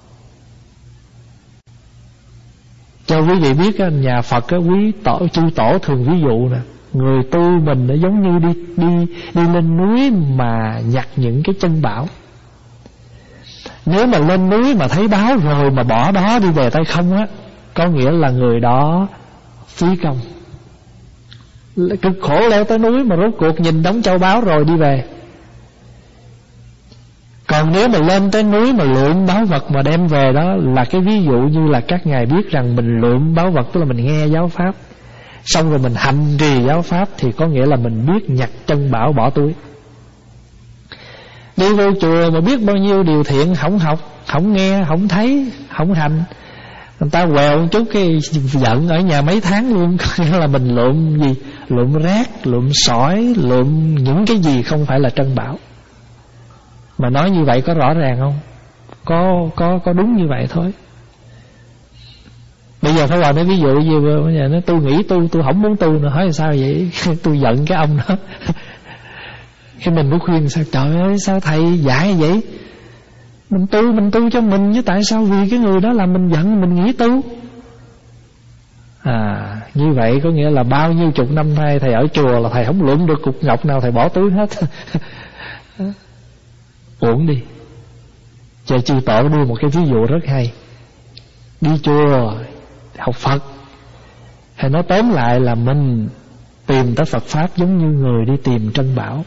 Cho quý vị biết nhà Phật quý tổ chư tổ thường ví dụ nè, người tu mình nó giống như đi đi đi lên núi mà nhặt những cái chân bảo. Nếu mà lên núi mà thấy báo rồi mà bỏ đó đi về tay không á, có nghĩa là người đó phí công, cực khổ leo tới núi mà rốt cuộc nhìn đống châu báu rồi đi về. Còn nếu mà lên tới núi mà lượm báu vật mà đem về, đó là cái ví dụ như là các ngài biết rằng mình lượm báu vật, tức là mình nghe giáo pháp xong rồi mình hành trì giáo pháp, thì có nghĩa là mình biết nhặt chân bảo bỏ túi. Đi vô chùa mà biết bao nhiêu điều thiện không học, không nghe, không thấy, không hành, người ta quẹo một chút cái giận ở nhà mấy tháng luôn. Có nghĩa là mình lượm gì? Lượm rác, lượm sỏi, lượm những cái gì không phải là trân bảo. Mà nói như vậy có rõ ràng không? Có có có đúng như vậy thôi. Bây giờ phải vào nói ví dụ gì bây giờ nó tôi nghĩ tu tôi không muốn tu nữa, hỏi sao vậy? Tôi giận cái ông đó. Khi mình mới khuyên sao, trời ơi sao thầy dạy vậy? Mình tu mình tu cho mình, chứ tại sao vì cái người đó làm mình giận mình nghĩ tu? À, như vậy có nghĩa là bao nhiêu chục năm nay thầy ở chùa là thầy không lượm được cục ngọc nào thầy bỏ túi hết. Uổng đi. Chờ chư tổ đưa một cái ví dụ rất hay. Đi chùa học Phật, hay nói tóm lại là mình tìm tới Phật Pháp giống như người đi tìm trân bảo.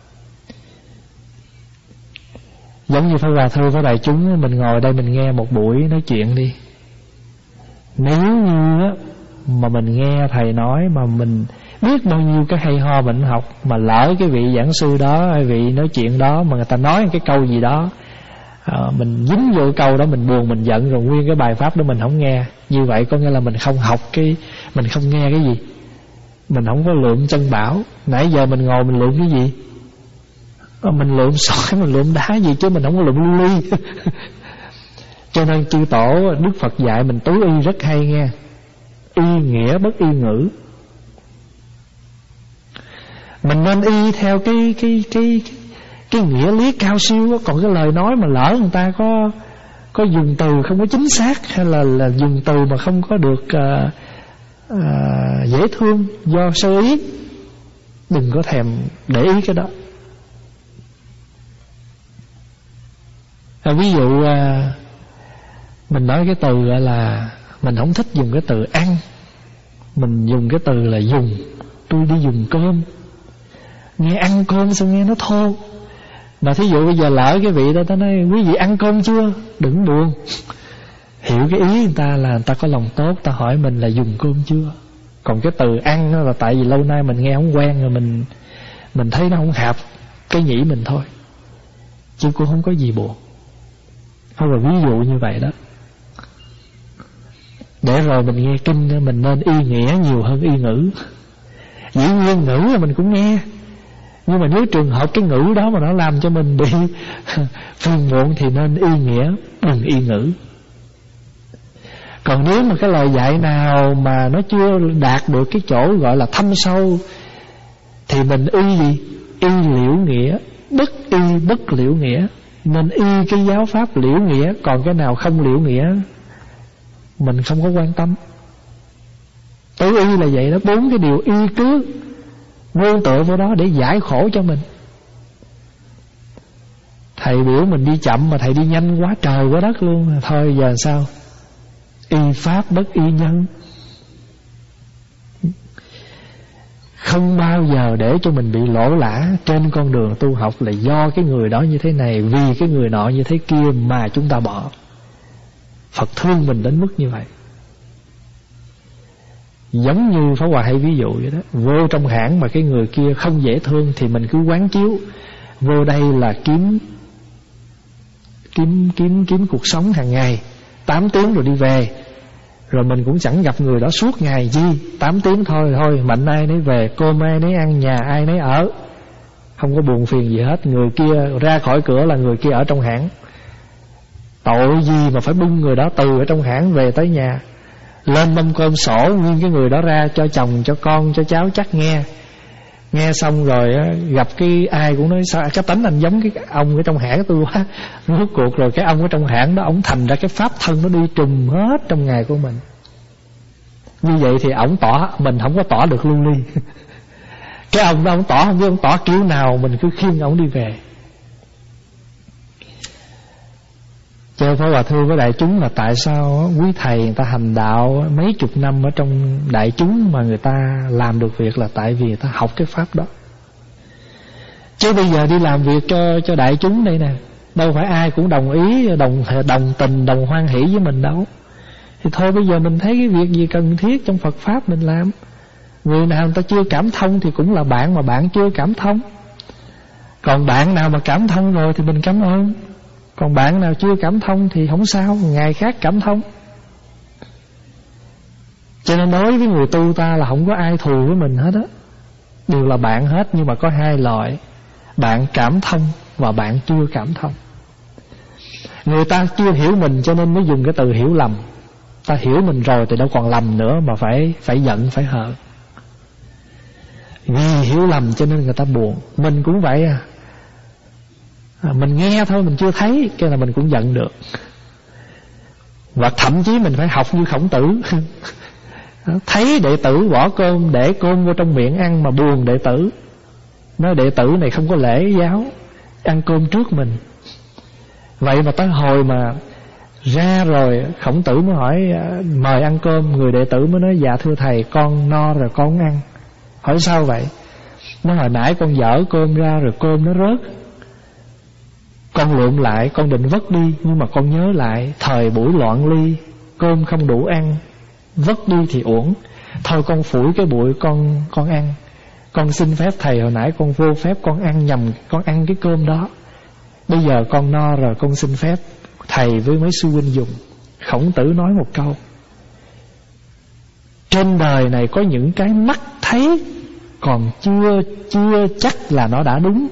Giống như Pháp Hòa thưa với đại chúng, mình ngồi đây mình nghe một buổi nói chuyện đi. Nếu như á mà mình nghe thầy nói mà mình biết bao nhiêu cái hay ho mình học, mà lỡ cái vị giảng sư đó hay vị nói chuyện đó mà người ta nói cái câu gì đó, à, mình dính vô câu đó mình buồn mình giận, rồi nguyên cái bài pháp đó mình không nghe, như vậy có nghĩa là mình không học cái, mình không nghe cái gì, mình không có lượm chân bảo. Nãy giờ mình ngồi mình lượm cái gì? Mình lượm sỏi, mình lượm đá gì, chứ mình không có lượm lưu ly. Cho nên chư tổ Đức Phật dạy mình tối y rất hay nghe. Y nghĩa bất y ngữ. Mình nên y theo cái cái cái cái nghĩa lý cao siêu đó. Còn cái lời nói mà lỡ người ta có có dùng từ không có chính xác, hay là là dùng từ mà không có được uh, uh, dễ thương do sơ ý, đừng có thèm để ý cái đó. À, ví dụ uh, mình nói cái từ là mình không thích dùng cái từ ăn, mình dùng cái từ là dùng. Tôi đi dùng cơm, nghe ăn cơm sao nghe nó thô. Mà thí dụ bây giờ lỡ cái vị đó ta nói quý vị ăn cơm chưa, đừng buồn. Hiểu cái ý người ta là người ta có lòng tốt, ta hỏi mình là dùng cơm chưa. Còn cái từ ăn đó là tại vì lâu nay mình nghe không quen rồi, mình mình thấy nó không hợp cái nhĩ mình thôi, chứ cũng không có gì buồn. Không, là ví dụ như vậy đó. Để rồi mình nghe kinh mình nên y nghĩa nhiều hơn y ngữ. Dĩ nhiên ngữ là mình cũng nghe, nhưng mà nếu trường hợp cái ngữ đó mà nó làm cho mình bị phiền muộn thì nên y nghĩa, đừng y ngữ. Còn nếu mà cái lời dạy nào mà nó chưa đạt được cái chỗ gọi là thâm sâu thì mình y gì? Y liễu nghĩa, bất y bất liễu nghĩa. Nên y cái giáo pháp liễu nghĩa, còn cái nào không liễu nghĩa mình không có quan tâm. Tứ y là vậy đó, bốn cái điều y cứ nương tựa vào đó để giải khổ cho mình. Thầy biểu mình đi chậm mà thầy đi nhanh quá trời quá đất luôn. Thôi giờ sao? Y pháp bất y nhân. Không bao giờ để cho mình bị lỗ lã trên con đường tu học là do cái người đó như thế này, vì cái người nọ như thế kia mà chúng ta bỏ. Phật thương mình đến mức như vậy. Giống như Pháp Hòa hay ví dụ vậy đó, vô trong hãng mà cái người kia không dễ thương thì mình cứ quán chiếu vô đây là kiếm kiếm kiếm kiếm cuộc sống hàng ngày, tám tiếng rồi đi về. Rồi mình cũng chẳng gặp người đó suốt ngày chi, tám tiếng thôi thôi, mạnh ai nấy về, cơm ai nấy ăn, nhà ai nấy ở, không có buồn phiền gì hết. Người kia ra khỏi cửa là người kia ở trong hãng. Tội gì mà phải bung người đó từ ở trong hãng về tới nhà, lên mâm cơm sổ nguyên cái người đó ra cho chồng, cho con, cho cháu chắc nghe. Nghe xong rồi gặp cái ai cũng nói sao cái tánh anh giống cái ông ở trong hãng tôi quá. Rốt cuộc rồi cái ông ở trong hãng đó, ông thành ra cái pháp thân nó đi trùm hết trong ngày của mình. Như vậy thì ổng tỏ, mình không có tỏ được lưu ly. Cái ông đó ông tỏ không biết ông tỏ kiểu nào, mình cứ khiêng ổng đi về. Cho Pháp Hòa thưa với đại chúng là tại sao quý thầy người ta hành đạo mấy chục năm ở trong đại chúng mà người ta làm được việc là tại vì người ta học cái pháp đó. Chứ bây giờ đi làm việc cho cho đại chúng đây nè, đâu phải ai cũng đồng ý, đồng đồng tình, đồng hoan hỷ với mình đâu. Thì thôi bây giờ mình thấy cái việc gì cần thiết trong Phật pháp mình làm. Người nào người ta chưa cảm thông thì cũng là bạn mà bạn chưa cảm thông. Còn bạn nào mà cảm thông rồi thì mình cảm ơn. Còn bạn nào chưa cảm thông thì không sao, ngày khác cảm thông. Cho nên đối với người tu ta là không có ai thù với mình hết á, đều là bạn hết. Nhưng mà có hai loại: bạn cảm thông và bạn chưa cảm thông. Người ta chưa hiểu mình cho nên mới dùng cái từ hiểu lầm. Ta hiểu mình rồi thì đâu còn lầm nữa mà phải phải giận, phải hờn. Vì hiểu lầm cho nên người ta buồn. Mình cũng vậy à, à mình nghe thôi mình chưa thấy, cái là mình cũng giận được. Và thậm chí mình phải học như Khổng Tử. Thấy đệ tử bỏ cơm, để cơm vô trong miệng ăn mà buồn đệ tử, nói đệ tử này không có lễ giáo, ăn cơm trước mình. Vậy mà tới hồi mà ra rồi Khổng Tử mới hỏi mời ăn cơm, người đệ tử mới nói dạ thưa thầy con no rồi con không ăn. Hỏi sao vậy? Nó hồi nãy con dở cơm ra rồi cơm nó rớt, con lượm lại con định vất đi, nhưng mà con nhớ lại thời buổi loạn ly, cơm không đủ ăn, vất đi thì uổng, thôi con phủi cái bụi con con ăn. Con xin phép thầy hồi nãy con vô phép con ăn nhầm, con ăn cái cơm đó. Bây giờ con no rồi con xin phép thầy với mấy sư huynh dùng. Khổng Tử nói một câu: trên đời này có những cái mắt thấy còn chưa chưa chắc là nó đã đúng.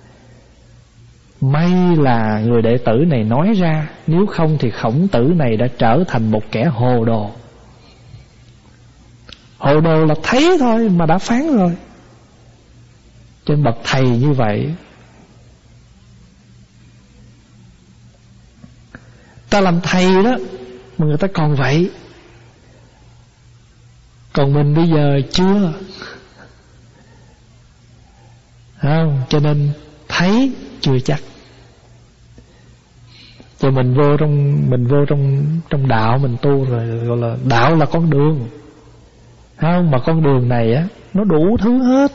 May là người đệ tử này nói ra, nếu không thì Khổng Tử này đã trở thành một kẻ hồ đồ. Hồ đồ là thấy thôi mà đã phán rồi. Trên bậc thầy như vậy, ta làm thầy đó mà người ta còn vậy, còn mình bây giờ chưa. Không, cho nên thấy chưa chắc. Rồi mình vô trong mình vô trong trong đạo mình tu rồi, gọi là đạo là con đường. Không, mà con đường này á nó đủ thứ hết.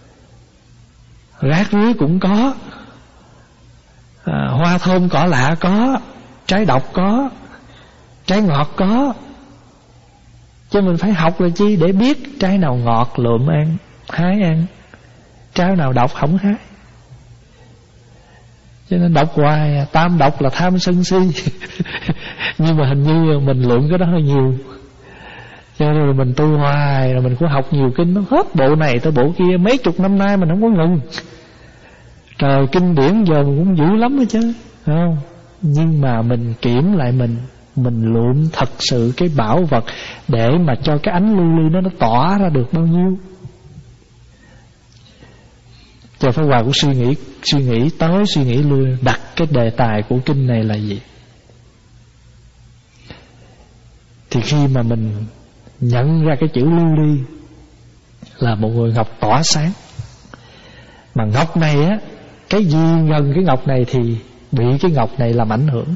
Rác rưới cũng có, à, hoa thơm cỏ lạ có, trái độc có, trái ngọt có. Cho mình phải học là chi? Để biết trái nào ngọt lượm ăn, hái ăn, trái nào độc không hái. Cho nên độc hoài, tam độc là tham sân si. Nhưng mà hình như mình lượm cái đó hơi nhiều, cho nên mình tu hoài, rồi mình cũng học nhiều kinh, nó hết bộ này tới bộ kia. Mấy chục năm nay mình không có ngừng. Trời, kinh điển giờ mình cũng dữ lắm đó chứ, không? Nhưng mà mình kiểm lại mình, mình lượm thật sự cái bảo vật để mà cho cái ánh lưu ly nó nó tỏa ra được bao nhiêu. Cho giờ Pháp Hòa cũng suy nghĩ Suy nghĩ tới suy nghĩ lui, đặt cái đề tài của kinh này là gì. Thì khi mà mình nhận ra cái chữ lưu ly là một người ngọc tỏa sáng, mà ngọc này á, cái gì gần cái ngọc này thì bị cái ngọc này làm ảnh hưởng.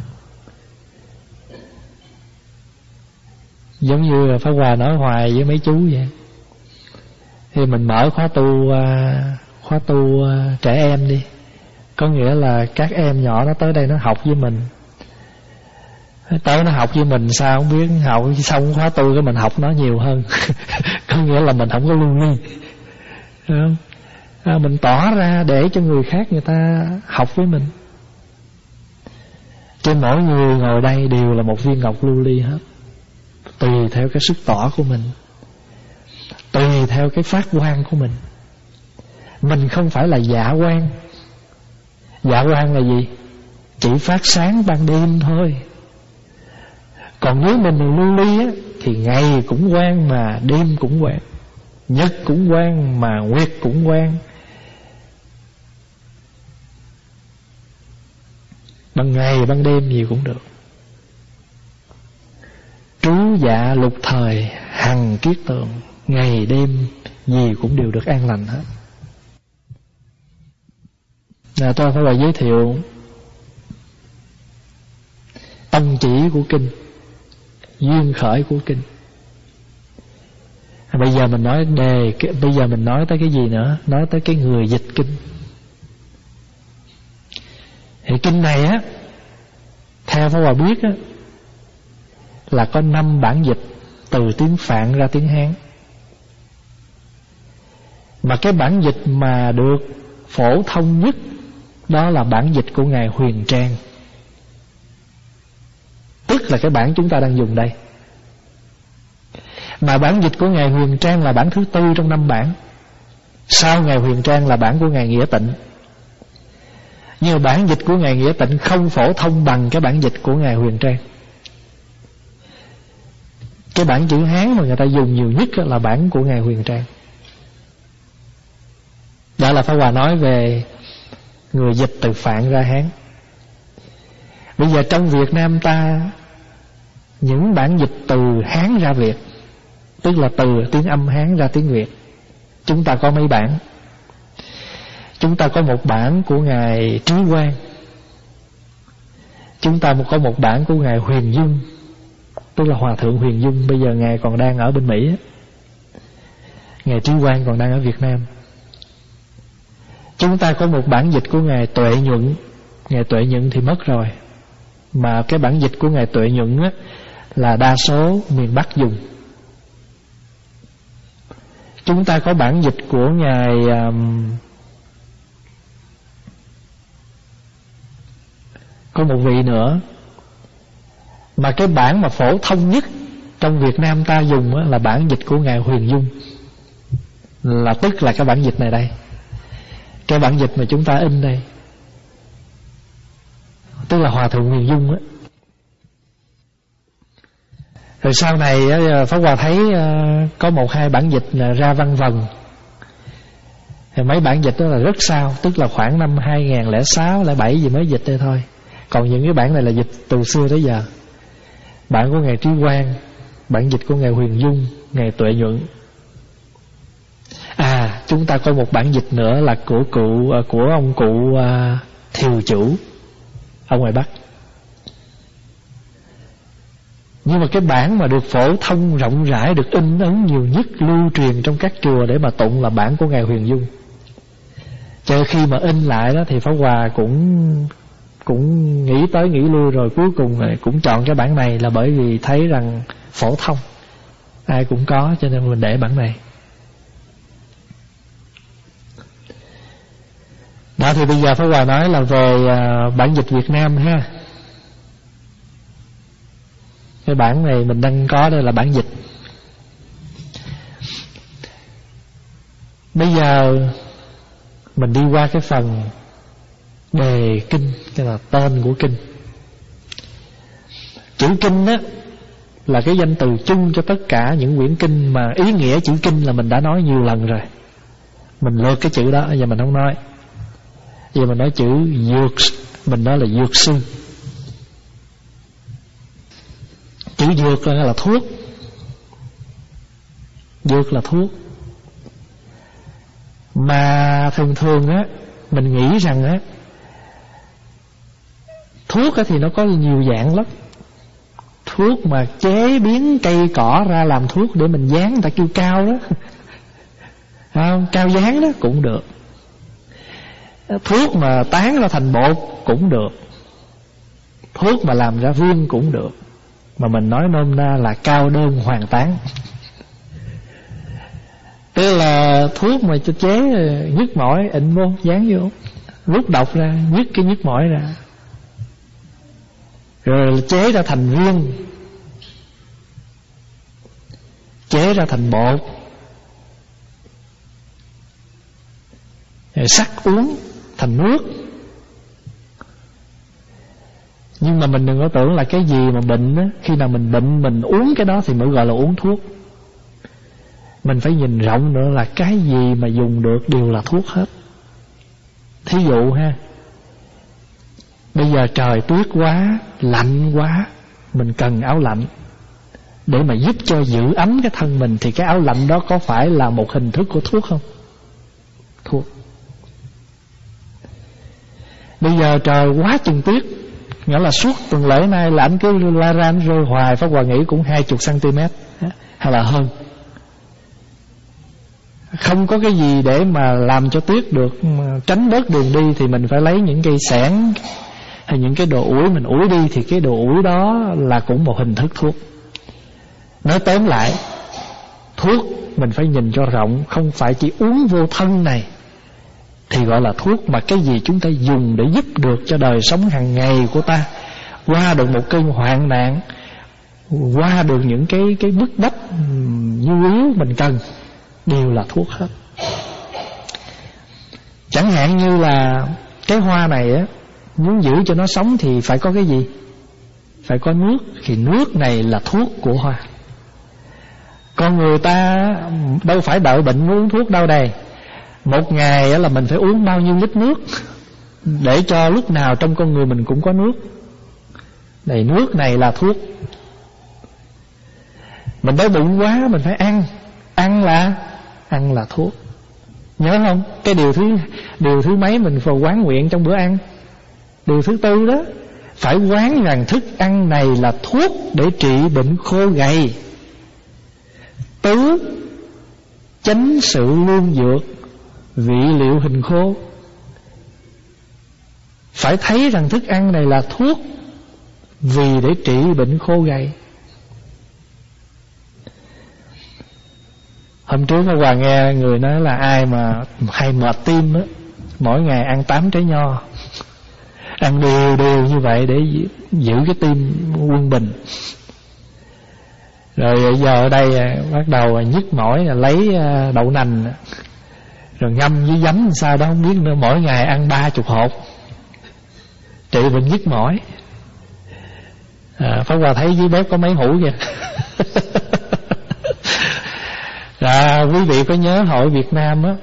Giống như Pháp Hòa nói hoài với mấy chú vậy. Thì mình mở khóa tu Khóa tu trẻ em đi, có nghĩa là các em nhỏ nó tới đây nó học với mình. Tới nó học với mình sao không biết, học xong khóa tu cái mình học nó nhiều hơn. Có nghĩa là mình không có lưu ly, không? À, mình tỏ ra để cho người khác người ta học với mình. Trên mỗi người ngồi đây đều là một viên ngọc lưu ly hết, tùy theo cái sức tỏ của mình, tùy theo cái phát quang của mình. Mình không phải là dạ quang. Dạ quang là gì? Chỉ phát sáng ban đêm thôi. Còn nếu mình là lưu ly á, thì ngày cũng quang mà đêm cũng quang, nhật cũng quang mà nguyệt cũng quang. Ban ngày ban đêm gì cũng được. Trú dạ lục thời hằng kiết tường, ngày đêm gì cũng đều được an lành hết. Là tôi phải là giới thiệu tông chỉ của kinh, duyên khởi của kinh. À, bây giờ mình nói đề, bây giờ mình nói tới cái gì nữa? Nói tới cái người dịch kinh. Thì kinh này á, theo Pháp Hòa biết á, là có năm bản dịch từ tiếng Phạn ra tiếng Hán. Mà cái bản dịch mà được phổ thông nhất đó là bản dịch của Ngài Huyền Trang, tức là cái bản chúng ta đang dùng đây. Mà bản dịch của Ngài Huyền Trang là bản thứ tư trong năm bản. Sau Ngài Huyền Trang là bản của Ngài Nghĩa Tịnh. Nhưng mà bản dịch của Ngài Nghĩa Tịnh không phổ thông bằng cái bản dịch của Ngài Huyền Trang. Cái bản chữ Hán mà người ta dùng nhiều nhất là bản của Ngài Huyền Trang. Đó là Pháp Hòa nói về người dịch từ Phạn ra Hán. Bây giờ trong Việt Nam ta, những bản dịch từ Hán ra Việt, tức là từ tiếng âm Hán ra tiếng Việt, chúng ta có mấy bản? Chúng ta có một bản của Ngài Trí Quang, chúng ta có một bản của Ngài Huyền Dung, tức là Hòa Thượng Huyền Dung. Bây giờ Ngài còn đang ở bên Mỹ, Ngài Trí Quang còn đang ở Việt Nam. Chúng ta có một bản dịch của Ngài Tuệ Nhuận. Ngài Tuệ Nhuận thì mất rồi, mà cái bản dịch của Ngài Tuệ Nhuận á, là đa số miền Bắc dùng. Chúng ta có bản dịch của Ngài um, có một vị nữa, mà cái bản mà phổ thông nhất trong Việt Nam ta dùng á, là bản dịch của Ngài Huyền Dung, là tức là cái bản dịch này đây, cái bản dịch mà chúng ta in đây, tức là Hòa Thượng Huyền Dung á. Rồi sau này Pháp Hòa thấy có một hai bản dịch là ra văn vần. Thì mấy bản dịch đó là rất sau, tức là khoảng năm hai nghìn lẻ sáu, lẻ bảy gì mới dịch đây thôi. Còn những cái bản này là dịch từ xưa tới giờ. Bản của Ngài Trí Quang, bản dịch của Ngài Huyền Dung, Ngài Tuệ Nhuận. À, chúng ta có một bản dịch nữa là của cụ của ông cụ uh, Thiều Chủ ở ngoài Bắc. Nhưng mà cái bản mà được phổ thông rộng rãi, được in ấn nhiều nhất, lưu truyền trong các chùa để mà tụng là bản của Ngài Huyền Dung. Cho khi mà in lại đó thì Pháp Hòa cũng cũng nghĩ tới nghĩ lui, rồi cuối cùng cũng chọn cái bản này là bởi vì thấy rằng phổ thông, ai cũng có, cho nên mình để bản này. Đó, thì bây giờ Pháp Hòa nói là về uh, bản dịch Việt Nam ha. Cái bản này mình đang có đây là bản dịch. Bây giờ mình đi qua cái phần đề kinh, cái là tên của kinh. Chữ kinh á là cái danh từ chung cho tất cả những quyển kinh, mà ý nghĩa chữ kinh là mình đã nói nhiều lần rồi. Mình lược cái chữ đó, giờ mình không nói. Vậy mà nói chữ dược, mình nói là dược sư. Chữ dược là, là thuốc. Dược là thuốc. Mà thường thường á, mình nghĩ rằng á, thuốc á thì nó có nhiều dạng lắm. Thuốc mà chế biến cây cỏ ra làm thuốc để mình dán, người ta kêu cao đó, không? Cao dán đó cũng được. Thuốc mà tán ra thành bột cũng được. Thuốc mà làm ra viên cũng được. Mà mình nói nôm na là cao đơn hoàn tán. Tức là thuốc mà cho chế nhức mỏi, ịnh vô, dán vô, rút độc ra, nhức cái nhức mỏi ra, rồi chế ra thành viên, chế ra thành bột, rồi sắc uống thành nước. Nhưng mà mình đừng có tưởng là cái gì mà bệnh á, khi nào mình bệnh mình uống cái đó thì mới gọi là uống thuốc. Mình phải nhìn rộng nữa là cái gì mà dùng được đều là thuốc hết. Thí dụ ha, bây giờ trời tuyết quá, lạnh quá, mình cần áo lạnh để mà giúp cho giữ ấm cái thân mình, thì cái áo lạnh đó có phải là một hình thức của thuốc không? Thuốc. Bây giờ trời quá chừng tuyết, nghĩa là suốt tuần lễ nay là anh cứ la ra anh rơi hoài, Pháp Hòa nghĩ cũng hai mươi xăng-ti-mét hay là hơn. Không có cái gì để mà làm cho tuyết được, mà tránh bớt đường đi thì mình phải lấy những cây xẻng hay những cái đồ ủi mình ủi đi, thì cái đồ ủi đó là cũng một hình thức thuốc. Nói tóm lại, thuốc mình phải nhìn cho rộng, không phải chỉ uống vô thân này thì gọi là thuốc, mà cái gì chúng ta dùng để giúp được cho đời sống hàng ngày của ta, qua được một cơn hoạn nạn, qua được những cái cái bức bách nhu yếu mình cần, đều là thuốc hết. Chẳng hạn như là cái hoa này á, muốn giữ cho nó sống thì phải có cái gì? Phải có nước. Thì nước này là thuốc của hoa. Con người ta đâu phải đợi bệnh mới uống thuốc đâu đây. Một ngày là mình phải uống bao nhiêu lít nước để cho lúc nào trong con người mình cũng có nước. Này, nước này là thuốc. Mình đói bụng quá mình phải ăn. Ăn là Ăn là thuốc. Nhớ không? Cái điều thứ Điều thứ mấy mình phải quán nguyện trong bữa ăn? Điều thứ tư đó. Phải quán rằng thức ăn này là thuốc để trị bệnh khô gầy. Tứ, chánh sự lương dược, vị liệu hình khô. Phải thấy rằng thức ăn này là thuốc vì để trị bệnh khô gầy. Hôm trước Pháp Hòa nghe người nói là ai mà hay mệt tim á, mỗi ngày ăn tám trái nho, ăn đều đều như vậy để giữ cái tim quân bình. Rồi giờ ở đây bắt đầu nhức mỏi là lấy đậu nành rồi ngâm với giấm sao đó không biết nữa, mỗi ngày ăn ba chục hột trị bệnh nhức mỏi. à, Pháp Hòa thấy dưới bếp có mấy hũ kìa. À, quý vị có nhớ hội Việt Nam á,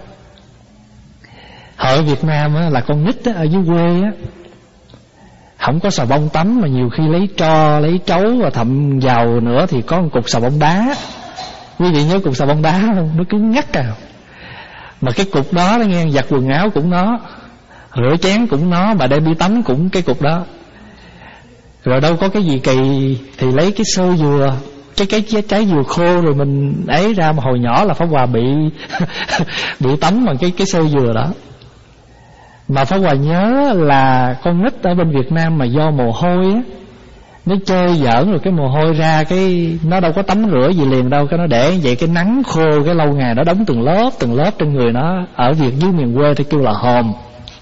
hội Việt Nam á là con nít á, ở dưới quê á, không có xà bông tắm mà nhiều khi lấy tro, lấy trấu, và thậm vào nữa thì có một cục xà bông đá. Quý vị nhớ cục xà bông đá không? Nó cứng ngắt à. Mà cái cục đó nó nghe, giặt quần áo cũng nó, rửa chén cũng nó, mà đem đi tắm cũng cái cục đó. Rồi đâu có cái gì kỳ thì lấy cái xơ dừa, cái cái trái, trái dừa khô rồi mình ấy ra. Mà hồi nhỏ là Pháp Hòa bị bị tắm bằng cái cái xơ dừa đó. Mà Pháp Hòa nhớ là con nít ở bên Việt Nam mà do mồ hôi á, nó chơi giỡn rồi cái mồ hôi ra, cái nó đâu có tắm rửa gì liền đâu, cái nó để vậy cái nắng khô, cái lâu ngày nó đóng từng lớp từng lớp trên người nó. Ở Việt dưới miền quê thì kêu là hòm.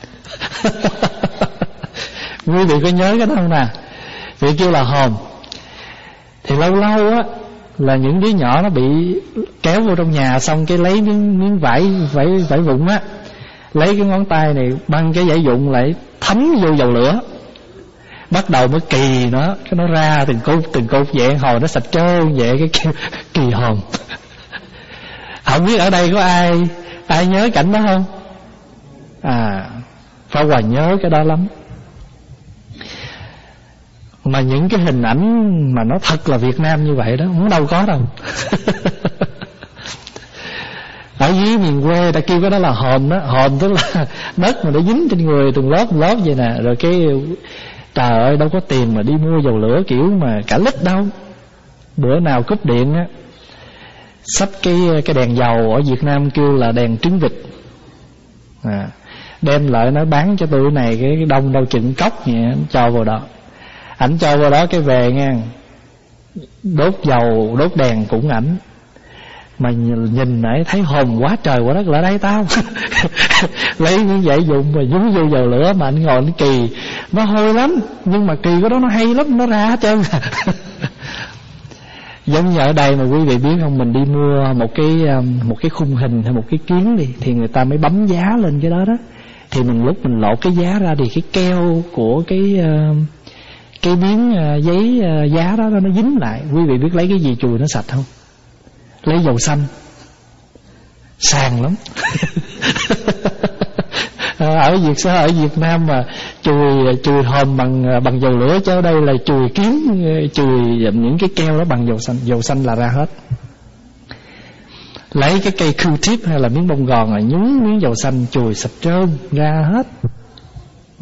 Quý vị có nhớ cái đó không nè? Vị kêu là hòm. Thì lâu lâu á là những đứa nhỏ nó bị kéo vô trong nhà, xong cái lấy miếng, miếng vải vải vải vụn á, lấy cái ngón tay này băng cái vải vụn lại thấm vô dầu lửa, bắt đầu mới kỳ nó, cái nó ra từng cục từng cục vậy, hồi nó sạch trơn vậy, cái kêu kỳ hồn. Không biết ở đây có ai ai nhớ cảnh đó không? À, Pháp Hòa nhớ cái đó lắm. Mà những cái hình ảnh mà nó thật là Việt Nam như vậy đó không đâu có đâu. Ở dưới miền quê ta kêu cái đó là hòm đó. Hòm tức là đất mà nó dính trên người từng lớp từng lớp vậy nè. Rồi cái trời ơi đâu có tiền mà đi mua dầu lửa kiểu mà cả lít đâu. Bữa nào cúp điện á, xách cái cái đèn dầu ở Việt Nam kêu là đèn trứng vịt à, đem lại nó bán cho tôi này cái, cái đông đâu chừng cốc vậy, cho vào đó. Ảnh cho vào đó cái về nha, đốt dầu đốt đèn cũng ảnh. Mà nhìn nãy thấy hồn quá trời quá đất là đây tao. Lấy những dãy dụng và nhúng vô dầu lửa mà anh ngồi anh kỳ. Nó hôi lắm, nhưng mà kỳ cái đó nó hay lắm, nó ra hết trơn. Giống như ở đây mà quý vị biết không, mình đi mua một cái một cái khung hình hay một cái kiến đi, thì người ta mới bấm giá lên cái đó đó. Thì mình lúc mình lột cái giá ra thì cái keo của cái cái miếng giấy giá đó nó dính lại. Quý vị biết lấy cái gì chùi nó sạch không? Lấy dầu xanh. Sàn lắm. Ở Việt ở Việt Nam mà chùi chùi hòm bằng bằng dầu lửa, chứ ở đây là chùi kiến, chùi những cái keo đó bằng dầu xanh. Dầu xanh là ra hết. Lấy cái cây Q-tip hay là miếng bông gòn là nhúng miếng dầu xanh chùi sạch trơn ra hết. ừ.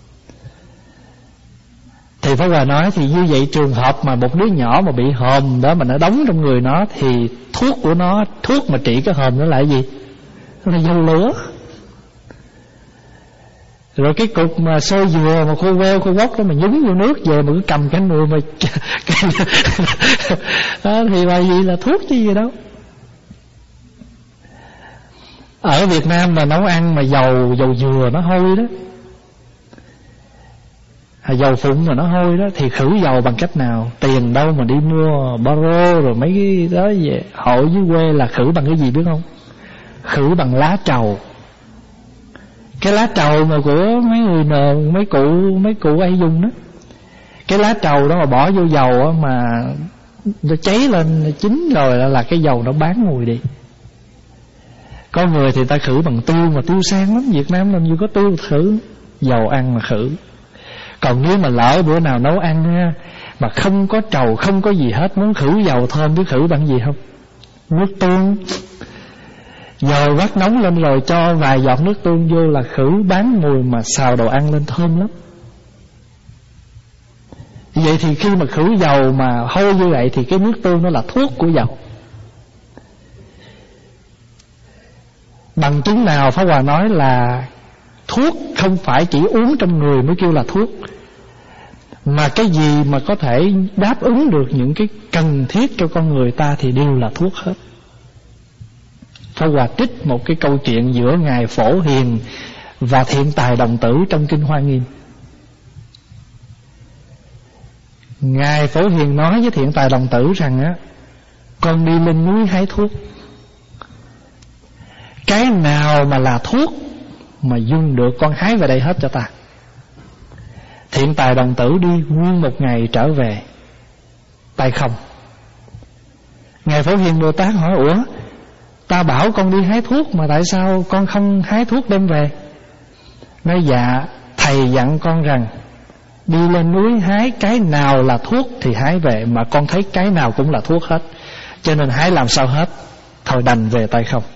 Thì Pháp Hòa nói thì như vậy trường hợp mà một đứa nhỏ mà bị hòm đó mà nó đóng trong người nó, thì thuốc của nó, thuốc mà trị cái hòm đó là cái gì? Nó là dầu lửa. Rồi cái cục mà xôi dừa mà khô queo khô quóc đó mà nhúng vô nước về mà cứ cầm cái nồi mà đó, thì là gì? Là thuốc chứ gì đâu. Ở Việt Nam mà nấu ăn mà dầu dầu dừa nó hôi đó, dầu phụng mà nó hôi đó, thì khử dầu bằng cách nào? Tiền đâu mà đi mua baro rồi mấy cái đó về. Hội dưới quê là khử bằng cái gì biết không? Khử bằng lá trầu. Cái lá trầu mà của mấy người nờ, mấy cụ mấy cụ ấy dùng đó. Cái lá trầu đó mà bỏ vô dầu đó, mà nó cháy lên chín rồi là cái dầu nó bán mùi đi. Có người thì ta khử bằng tiêu, mà tiêu sang lắm. Việt Nam làm gì có tiêu khử. Dầu ăn mà khử. Còn nếu mà lỡ bữa nào nấu ăn ha, mà không có trầu, không có gì hết, muốn khử dầu thơm biết khử bằng gì không? Nước tương. Dầu vắt nóng lên rồi cho vài giọt nước tương vô là khử bán mùi, mà xào đồ ăn lên thơm lắm. Vậy thì khi mà khử dầu mà hôi như vậy thì cái nước tương nó là thuốc của dầu. Bằng chứng nào Pháp Hòa nói là thuốc không phải chỉ uống trong người mới kêu là thuốc, mà cái gì mà có thể đáp ứng được những cái cần thiết cho con người ta thì đều là thuốc hết. Pháp Hòa trích một cái câu chuyện giữa Ngài Phổ Hiền và Thiện Tài Đồng Tử trong Kinh Hoa Nghiêm. Ngài Phổ Hiền nói với Thiện Tài Đồng Tử rằng á, con đi lên núi hái thuốc, cái nào mà là thuốc mà dùng được con hái về đây hết cho ta. Thiện Tài Đồng Tử đi nguyên một ngày trở về tay không. Ngài Phổ Hiền Bồ Tát hỏi: ủa, ta bảo con đi hái thuốc mà tại sao con không hái thuốc đem về? Nói: dạ, thầy dặn con rằng đi lên núi hái cái nào là thuốc thì hái về, mà con thấy cái nào cũng là thuốc hết, cho nên hái làm sao hết, thôi đành về tay không.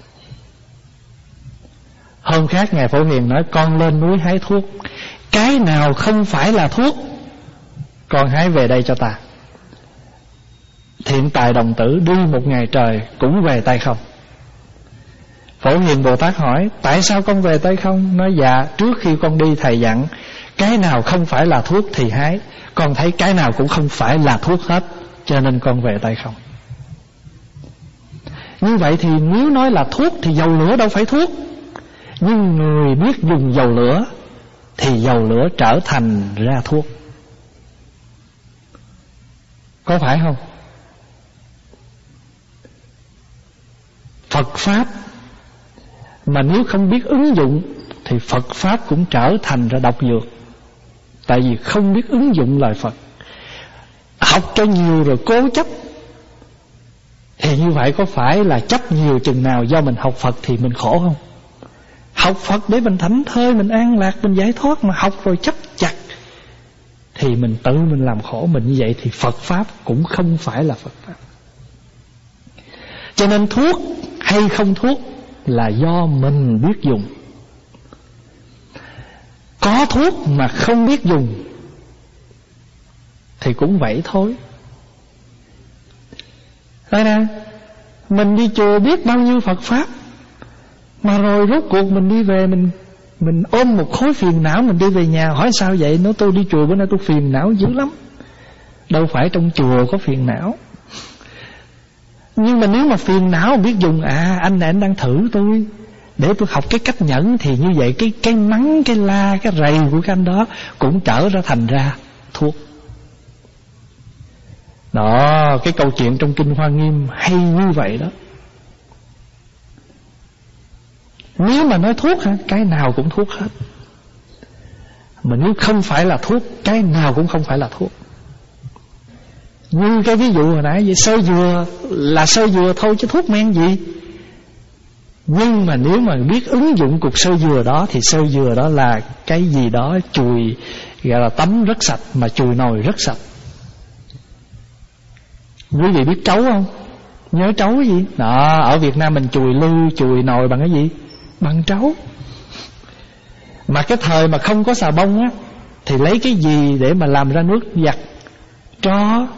Hôm khác Ngài Phổ Hiền nói: con lên núi hái thuốc, cái nào không phải là thuốc con hái về đây cho ta. Thiện Tài Đồng Tử đi một ngày trời cũng về tay không. Phổ Hiền Bồ Tát hỏi: tại sao con về tay không? Nói: dạ, trước khi con đi thầy dặn cái nào không phải là thuốc thì hái, con thấy cái nào cũng không phải là thuốc hết, cho nên con về tay không. Như vậy thì nếu nói là thuốc thì dầu lửa đâu phải thuốc, nhưng người biết dùng dầu lửa thì dầu lửa trở thành ra thuốc. Có phải không? Phật Pháp mà nếu không biết ứng dụng thì Phật Pháp cũng trở thành ra độc dược. Tại vì không biết ứng dụng lời Phật, học cho nhiều rồi cố chấp, thì như vậy có phải là chấp nhiều chừng nào do mình học Phật thì mình khổ không? học Phật để mình thảnh thơi, mình an lạc, mình giải thoát. Mà học rồi chấp chặt thì mình tự mình làm khổ mình. Như vậy thì Phật Pháp cũng không phải là Phật Pháp. Cho nên thuốc hay không thuốc là do mình biết dùng. Có thuốc mà không biết dùng thì cũng vậy thôi. Đây nè, mình đi chùa biết bao nhiêu Phật Pháp, mà rồi rốt cuộc mình đi về, Mình mình ôm một khối phiền não, mình đi về nhà hỏi sao vậy? Nói tôi đi chùa bữa nay tôi phiền não dữ lắm. Đâu phải trong chùa có phiền não. Nhưng mà nếu mà phiền não biết dùng, à anh này anh đang thử tôi để tôi học cái cách nhẫn, thì như vậy cái cái mắng, cái la, cái rầy của cái anh đó cũng trở ra thành ra thuốc. Đó, cái câu chuyện trong Kinh Hoa Nghiêm hay như vậy đó. Nếu mà nói thuốc hả, cái nào cũng thuốc hết. Mà nếu không phải là thuốc, cái nào cũng không phải là thuốc. Như cái ví dụ hồi nãy vậy, sơ dừa là sơ dừa thôi chứ thuốc men gì. Nhưng mà nếu mà biết ứng dụng cục sơ dừa đó thì sơ dừa đó là cái gì đó chùi, gọi là tắm rất sạch, mà chùi nồi rất sạch. Quý vị biết trấu không? Nhớ trấu cái gì? Đó, ở Việt Nam mình chùi lư, chùi nồi bằng cái gì? Bằng trấu. Mà cái thời mà không có xà bông á, thì lấy cái gì để mà làm ra nước giặt? Tro.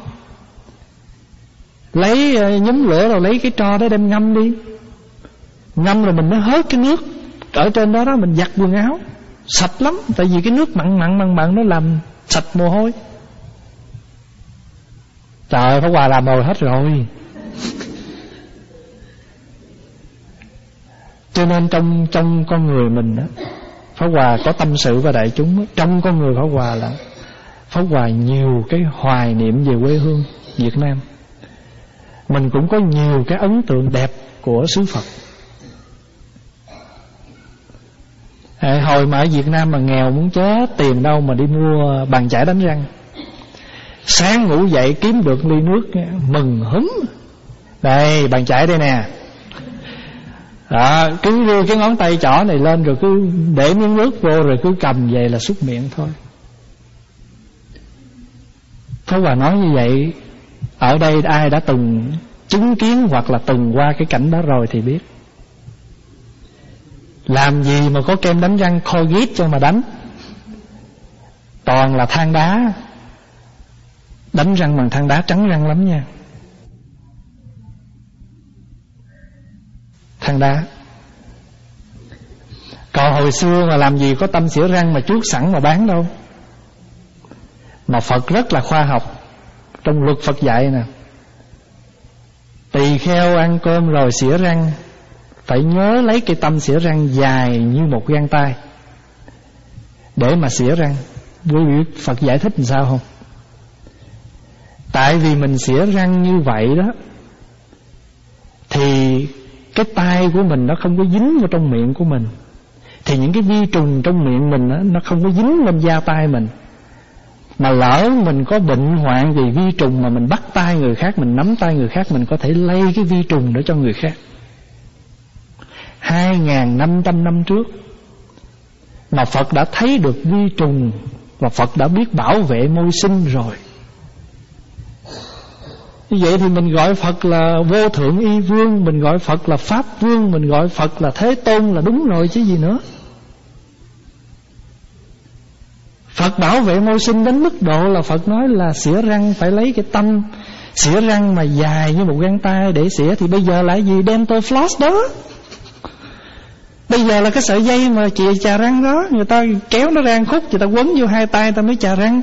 Lấy nhúm lửa rồi lấy cái tro đó đem ngâm đi. Ngâm rồi mình mới hớt cái nước ở trên đó đó, mình giặt quần áo sạch lắm. Tại vì cái nước mặn mặn mặn mặn nó làm sạch mồ hôi. Trời ơi, Pháp Hòa làm rồi hết rồi. Cho nên trong trong con người mình đó, Pháp Hòa có tâm sự với đại chúng đó, trong con người Pháp Hòa là Pháp Hòa nhiều cái hoài niệm về quê hương Việt Nam. Mình cũng có nhiều cái ấn tượng đẹp của xứ Phật. À, hồi mà ở Việt Nam mà nghèo muốn chết, tiền đâu mà đi mua bàn chải đánh răng. Sáng ngủ dậy kiếm được ly nước mừng húm. Đây, bàn chải đây nè. Đó, cứ đưa cái ngón tay trỏ này lên rồi cứ để miếng nước vô rồi cứ cầm vậy là súc miệng thôi. Pháp Hòa nói như vậy, ở đây ai đã từng chứng kiến hoặc là từng qua cái cảnh đó rồi thì biết. Làm gì mà có kem đánh răng Colgate cho mà đánh. Toàn là than đá. Đánh răng bằng than đá trắng răng lắm nha. Than đá. Còn hồi xưa mà làm gì có tâm xỉa răng mà chuốt sẵn mà bán đâu. Mà Phật rất là khoa học. Trong luật Phật dạy nè, tỳ kheo ăn cơm rồi xỉa răng phải nhớ lấy cái tâm xỉa răng dài như một gang tay để mà xỉa răng. Quý vị Phật giải thích làm sao không? Tại vì mình xỉa răng như vậy đó thì cái tay của mình nó không có dính vào trong miệng của mình, thì những cái vi trùng trong miệng mình đó, nó không có dính lên da tay mình. Mà lỡ mình có bệnh hoạn gì vi trùng mà mình bắt tay người khác, mình nắm tay người khác, mình có thể lây cái vi trùng đó cho người khác. Hai ngàn năm trăm năm trước mà Phật đã thấy được vi trùng, và Phật đã biết bảo vệ môi sinh rồi. Như vậy thì mình gọi Phật là Vô Thượng Y Vương, mình gọi Phật là Pháp Vương, mình gọi Phật là Thế Tôn là đúng rồi chứ gì nữa. Phật bảo vệ môi sinh đến mức độ là Phật nói là xỉa răng phải lấy cái tâm xỉa răng mà dài như một gang tay để xỉa. Thì bây giờ là gì? Dental floss đó. Bây giờ là cái sợi dây mà chìa chà răng đó, người ta kéo nó ra khúc, người ta quấn vô hai tay, người ta mới chà răng.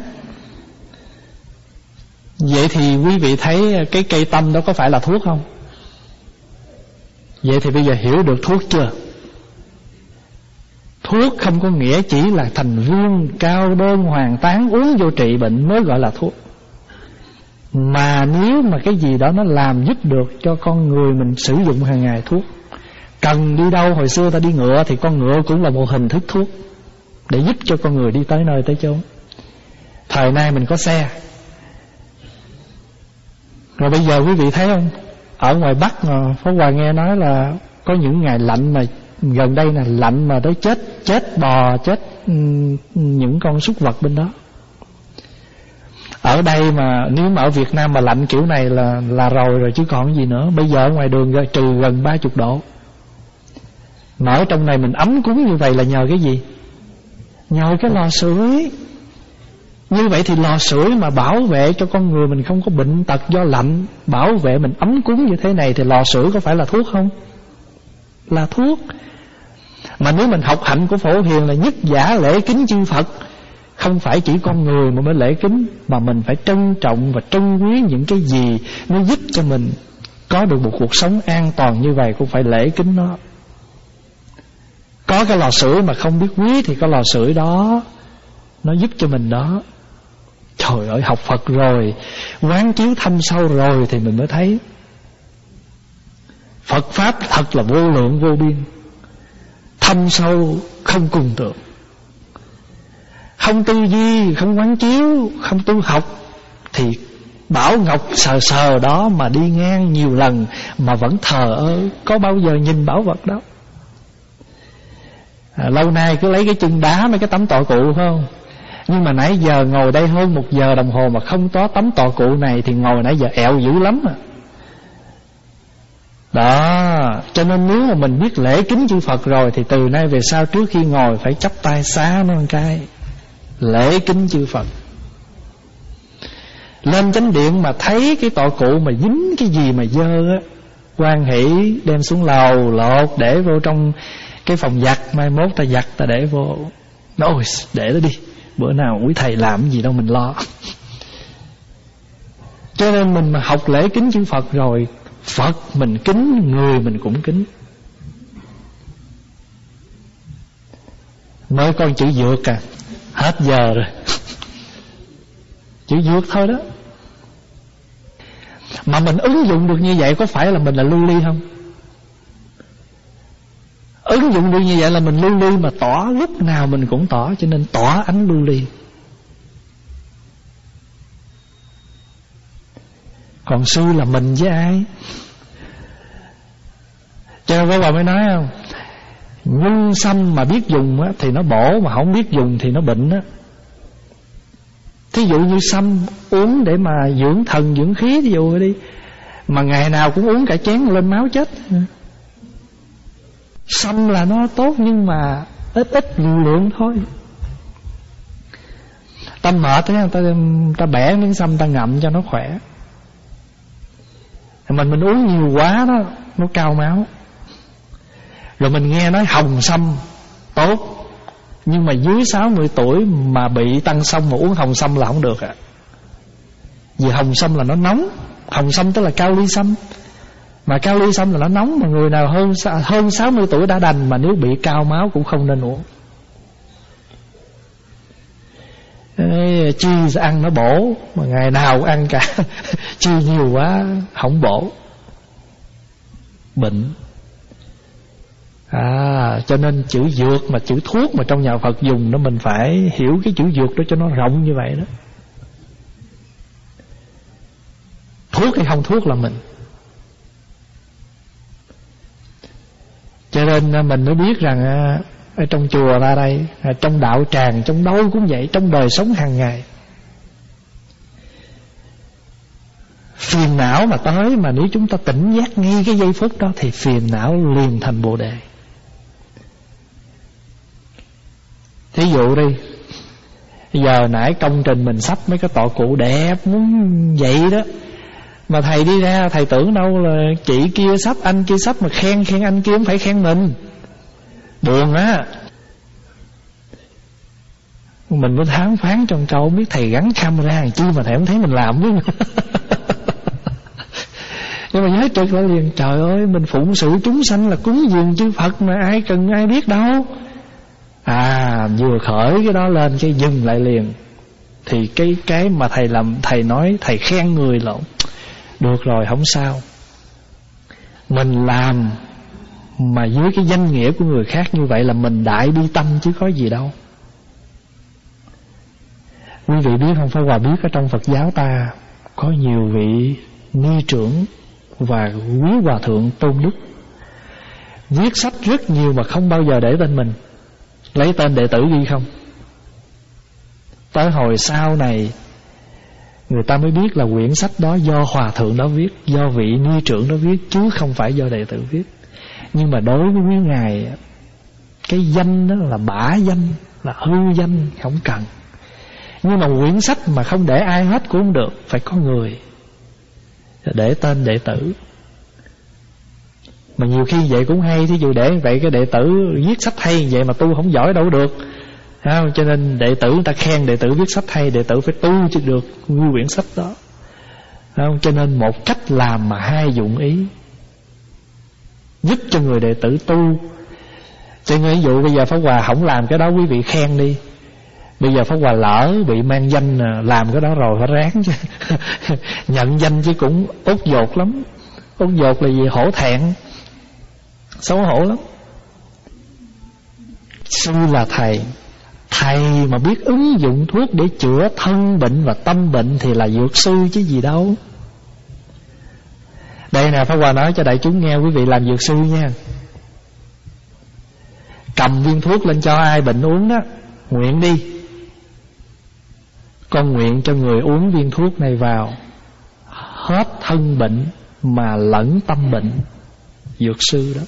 Vậy thì quý vị thấy cái cây tâm đó có phải là thuốc không? Vậy thì bây giờ hiểu được thuốc chưa? Thuốc không có nghĩa chỉ là thành vương cao đơn hoàng tán uống vô trị bệnh mới gọi là thuốc. Mà nếu mà cái gì đó nó làm giúp được cho con người mình sử dụng hàng ngày thuốc. Cần đi đâu, hồi xưa ta đi ngựa thì con ngựa cũng là một hình thức thuốc để giúp cho con người đi tới nơi tới chốn. Thời nay mình có xe. Rồi bây giờ quý vị thấy không, ở ngoài Bắc mà Pháp Hòa nghe nói là có những ngày lạnh mà gần đây là lạnh mà tới chết chết bò, chết những con súc vật bên đó. Ở đây mà nếu mà ở Việt Nam mà lạnh kiểu này là là rồi rồi chứ còn gì nữa. Bây giờ ở ngoài đường trừ gần ba mươi độ. Mà ở trong này mình ấm cúng như vậy là nhờ cái gì? Nhờ cái lò sưởi. Như vậy thì lò sưởi mà bảo vệ cho con người mình không có bệnh tật do lạnh, bảo vệ mình ấm cúng như thế này, thì lò sưởi có phải là thuốc không? Là thuốc. Mà nếu mình học hạnh của Phổ Hiền là nhất giả lễ kính chư Phật, không phải chỉ con người mà mới lễ kính, mà mình phải trân trọng và trân quý những cái gì nó giúp cho mình có được một cuộc sống an toàn như vậy, cũng phải lễ kính nó. Có cái lò sưởi mà không biết quý thì cái lò sưởi đó nó giúp cho mình đó. Trời ơi, học Phật rồi, quán chiếu thâm sâu rồi thì mình mới thấy Phật Pháp thật là vô lượng vô biên, thâm sâu không cùng tưởng. Không tư duy, không quán chiếu, không tu học thì bảo ngọc sờ sờ đó mà đi ngang nhiều lần mà vẫn thờ ơ, có bao giờ nhìn bảo vật đó. À, lâu nay cứ lấy cái chân đá mấy cái tấm tọa cụ phải không? Nhưng mà nãy giờ ngồi đây hơn một giờ đồng hồ mà không có tấm tọa cụ này thì ngồi nãy giờ ẹo dữ lắm à. Đó, cho nên nếu mà mình biết lễ kính chư Phật rồi thì từ nay về sau trước khi ngồi phải chắp tay xá nó một cái, lễ kính chư Phật. Lên chánh điện mà thấy cái tọa cụ mà dính cái gì mà dơ á, hoan hỷ đem xuống lầu lột để vô trong cái phòng giặt, mai mốt ta giặt ta để vô. Ôi để nó đi, bữa nào quý thầy làm cái gì đâu mình lo. Cho nên mình mà học lễ kính chư Phật rồi, Phật mình kính, người mình cũng kính. Mới con chữ dược à, hết giờ rồi. Chữ dược thôi đó. Mà mình ứng dụng được như vậy có phải là mình là lưu ly không? Ứng dụng được như vậy là mình lưu ly, mà tỏ lúc nào mình cũng tỏ, cho nên tỏ ánh lưu ly. Còn sư là mình với ai? Cho nên có bà mới nói không, nhân sâm mà biết dùng á, thì nó bổ, mà không biết dùng thì nó bệnh á. Thí dụ như sâm uống để mà dưỡng thần dưỡng khí, thí dụ đi, mà ngày nào cũng uống cả chén lên máu chết. Sâm là nó tốt nhưng mà ít ít liều lượng thôi. Ta mệt thế, ta, ta bẻ miếng sâm ta ngậm cho nó khỏe. Mình mình uống nhiều quá đó, nó cao máu. Rồi mình nghe nói hồng sâm tốt, nhưng mà dưới sáu mươi tuổi mà bị tăng sông mà uống hồng sâm là không được ạ. À. Vì hồng sâm là nó nóng. Hồng sâm tức là cao ly sâm, mà cao ly sâm là nó nóng. Mà người nào hơn hơn sáu mươi tuổi đã đành, mà nếu bị cao máu cũng không nên uống. Ê, chi ăn nó bổ, mà ngày nào ăn cả chi nhiều quá không bổ, bệnh. À, cho nên chữ dược mà chữ thuốc mà trong nhà Phật dùng đó, mình phải hiểu cái chữ dược đó cho nó rộng như vậy đó. Thuốc hay không thuốc là mình. Cho nên mình mới biết rằng ở trong chùa ra đây, trong đạo tràng, trong đâu cũng vậy, trong đời sống hàng ngày, phiền não mà tới, mà nếu chúng ta tỉnh giác ngay cái giây phút đó thì phiền não liền thành Bồ Đề. Thí dụ đi, giờ nãy công trình mình sắp mấy cái tọa cụ đẹp muốn vậy đó, mà thầy đi ra thầy tưởng đâu là chị kia sắp, anh kia sắp, mà khen khen anh kia không phải khen mình. Buồn á. Mình mới thán phán trong câu, biết thầy gắn camera làm chi mà thầy không thấy mình làm với. Nhưng mà nhớ trực lại liền, trời ơi, mình phụng sự chúng sanh là cúng dường chư Phật mà ai cần ai biết đâu. À, vừa khởi cái đó lên cái dừng lại liền. Thì cái cái mà thầy làm, thầy nói, thầy khen người lộn. Được rồi, không sao. Mình làm mà dưới cái danh nghĩa của người khác như vậy là mình đại bi tâm chứ có gì đâu. Quý vị biết không, phải Hòa biết ở trong Phật giáo ta có nhiều vị ni trưởng và quý hòa thượng tôn đức. Viết sách rất nhiều mà không bao giờ để tên mình, lấy tên đệ tử ghi không. Tới hồi sau này người ta mới biết là quyển sách đó do hòa thượng đó viết, do vị ni trưởng đó viết, chứ không phải do đệ tử viết. Nhưng mà đối với quý ngài, cái danh đó là bả danh, là hư danh, không cần. Nhưng mà quyển sách mà không để ai hết cũng không được, phải có người để tên đệ tử. Mà nhiều khi vậy cũng hay. Thí dụ để vậy cái đệ tử viết sách hay vậy mà tu không giỏi đâu được, không? Cho nên đệ tử người ta khen đệ tử viết sách hay, đệ tử phải tu chứ được nguyên quyển sách đó, không? Cho nên một cách làm mà hai dụng ý, giúp cho người đệ tử tu. Cho nên ví dụ bây giờ Pháp Hòa không làm cái đó, quý vị khen đi. Bây giờ Pháp Hòa lỡ bị mang danh làm cái đó rồi phải ráng chứ. Nhận danh chứ cũng ốt dột lắm. Ốt dột là gì? Hổ thẹn, xấu hổ lắm. Sư là thầy, thầy mà biết ứng dụng thuốc để chữa thân bệnh và tâm bệnh thì là dược sư chứ gì đâu. Đây nè, Pháp Hòa nói cho đại chúng nghe, quý vị làm dược sư nha. Cầm viên thuốc lên cho ai bệnh uống đó, nguyện đi: con nguyện cho người uống viên thuốc này vào, hết thân bệnh mà lẫn tâm bệnh. Dược sư đó.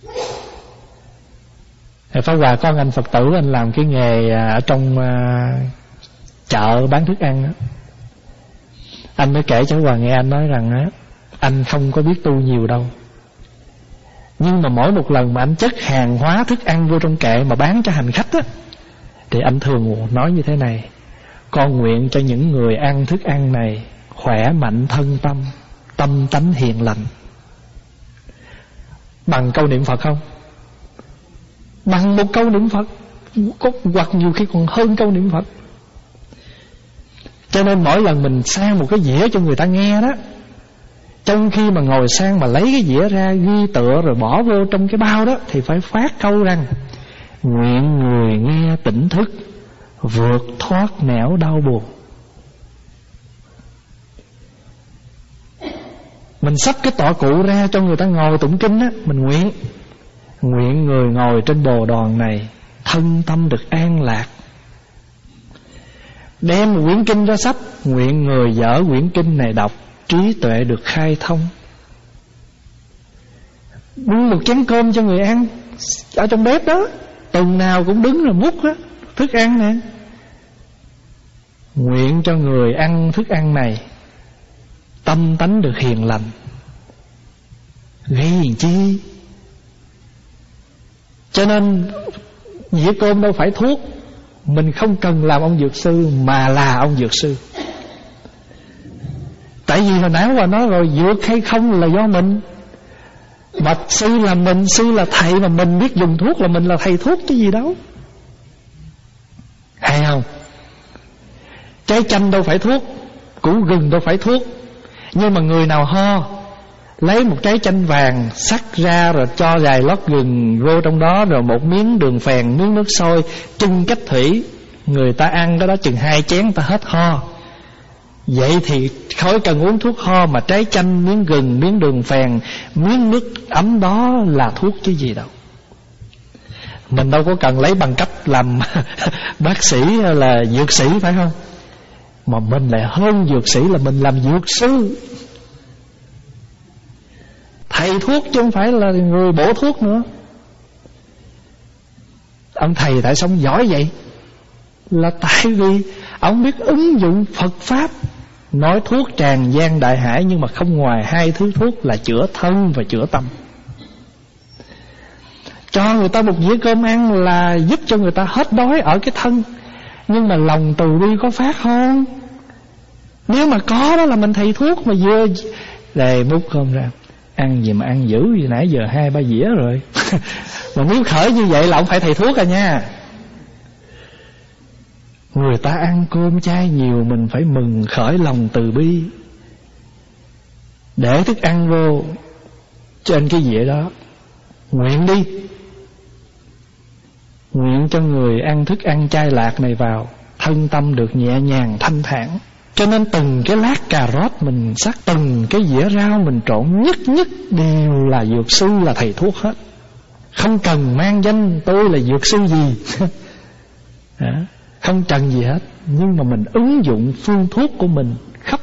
Pháp Hòa có anh Phật tử, anh làm cái nghề ở trong chợ bán thức ăn đó. Anh mới kể cho Hòa nghe, anh nói rằng á, anh không có biết tu nhiều đâu, nhưng mà mỗi một lần mà anh chất hàng hóa thức ăn vô trong kệ mà bán cho hành khách á, thì anh thường nói như thế này: con nguyện cho những người ăn thức ăn này khỏe mạnh thân tâm, tâm tánh hiền lành. Bằng câu niệm Phật không? Bằng một câu niệm Phật, có, hoặc nhiều khi còn hơn câu niệm Phật. Cho nên mỗi lần mình sang một cái dĩa cho người ta nghe đó, trong khi mà ngồi sang mà lấy cái dĩa ra ghi tựa rồi bỏ vô trong cái bao đó, thì phải phát câu rằng: nguyện người nghe tỉnh thức, vượt thoát nẻo đau buồn. Mình xách cái tọa cụ ra cho người ta ngồi tụng kinh á, mình nguyện: nguyện người ngồi trên bồ đoàn này thân tâm được an lạc. Đem một quyển kinh ra sách, nguyện người dở quyển kinh này đọc trí tuệ được khai thông. Bưng một chén cơm cho người ăn ở trong bếp đó, tuần nào cũng đứng rồi múc á thức ăn nè. Nguyện cho người ăn thức ăn này tâm tánh được hiền lành. Gây gì chi? Cho nên dĩa cơm đâu phải thuốc. Mình không cần làm ông dược sư mà là ông dược sư. Tại vì hồi nãy Hòa nói rồi, dược hay không là do mình. Mà sư là mình, sư là thầy, mà mình biết dùng thuốc là mình là thầy thuốc chứ gì đâu. Hay không? Trái chanh đâu phải thuốc, củ gừng đâu phải thuốc. Nhưng mà người nào ho, lấy một trái chanh vàng sắc ra rồi cho vài lót gừng vô trong đó, rồi một miếng đường phèn, miếng nước sôi, chung cách thủy, người ta ăn cái đó chừng hai chén ta hết ho. Vậy thì khỏi cần uống thuốc ho, mà trái chanh, miếng gừng, miếng đường phèn, miếng nước ấm đó là thuốc chứ gì đâu. Mình đâu có cần lấy bằng cấp làm bác sĩ hay là dược sĩ, phải không? Mà mình lại hơn dược sĩ là mình làm dược sư, thầy thuốc chứ không phải là người bổ thuốc nữa. Ông thầy tại sao ông giỏi vậy? Là tại vì ông biết ứng dụng Phật Pháp. Nói thuốc tràn gian đại hải, nhưng mà không ngoài hai thứ thuốc là chữa thân và chữa tâm. Cho người ta một dĩa cơm ăn là giúp cho người ta hết đói ở cái thân. Nhưng mà lòng từ bi có phát không? Nếu mà có đó là mình thầy thuốc. Mà vừa để múc cơm ra, ăn gì mà ăn dữ gì, nãy giờ hai ba dĩa rồi. Mà nếu khởi như vậy là ông phải thầy thuốc à nha. Người ta ăn cơm chay nhiều, mình phải mừng khởi lòng từ bi, để thức ăn vô trên cái dĩa đó. Nguyện đi, nguyện cho người ăn thức ăn chay lạc này vào, thân tâm được nhẹ nhàng thanh thản. Cho nên từng cái lát cà rốt mình sắc, từng cái dĩa rau mình trộn, nhất nhất đều là dược sư, là thầy thuốc hết. Không cần mang danh tôi là dược sư gì không cần gì hết, nhưng mà mình ứng dụng phương thuốc của mình khắp,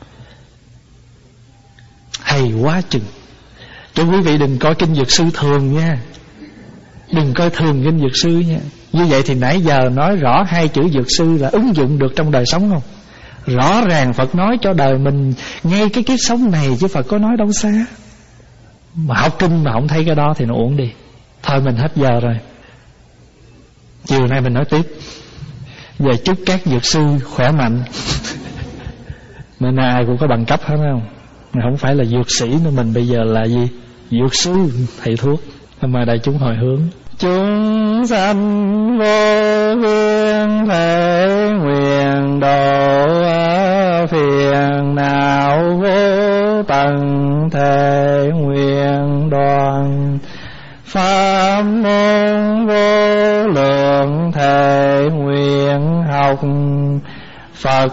hay quá chừng. Cho quý vị đừng coi kinh dược sư thường nha, đừng coi thường kinh dược sư nha. Như vậy thì nãy giờ nói rõ hai chữ dược sư là ứng dụng được trong đời sống không? Rõ ràng Phật nói cho đời mình ngay cái kiếp sống này, chứ Phật có nói đâu xa. Mà học kinh mà không thấy cái đó thì nó uổng đi. Thôi mình hết giờ rồi, chiều nay mình nói tiếp. Giờ chúc các dược sư khỏe mạnh. Nên ai cũng có bằng cấp hết không? Mình không phải là dược sĩ nữa, mình bây giờ là gì? Dược sư, thầy thuốc. Mời đại chúng hồi hướng. Chúng sanh vô biên thể nguyện độ, phiền não vô tận thể nguyện đoàn, pháp môn vô lượng thể nguyện học, Phật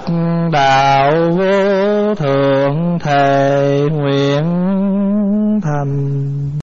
đạo vô thượng thể nguyện thành.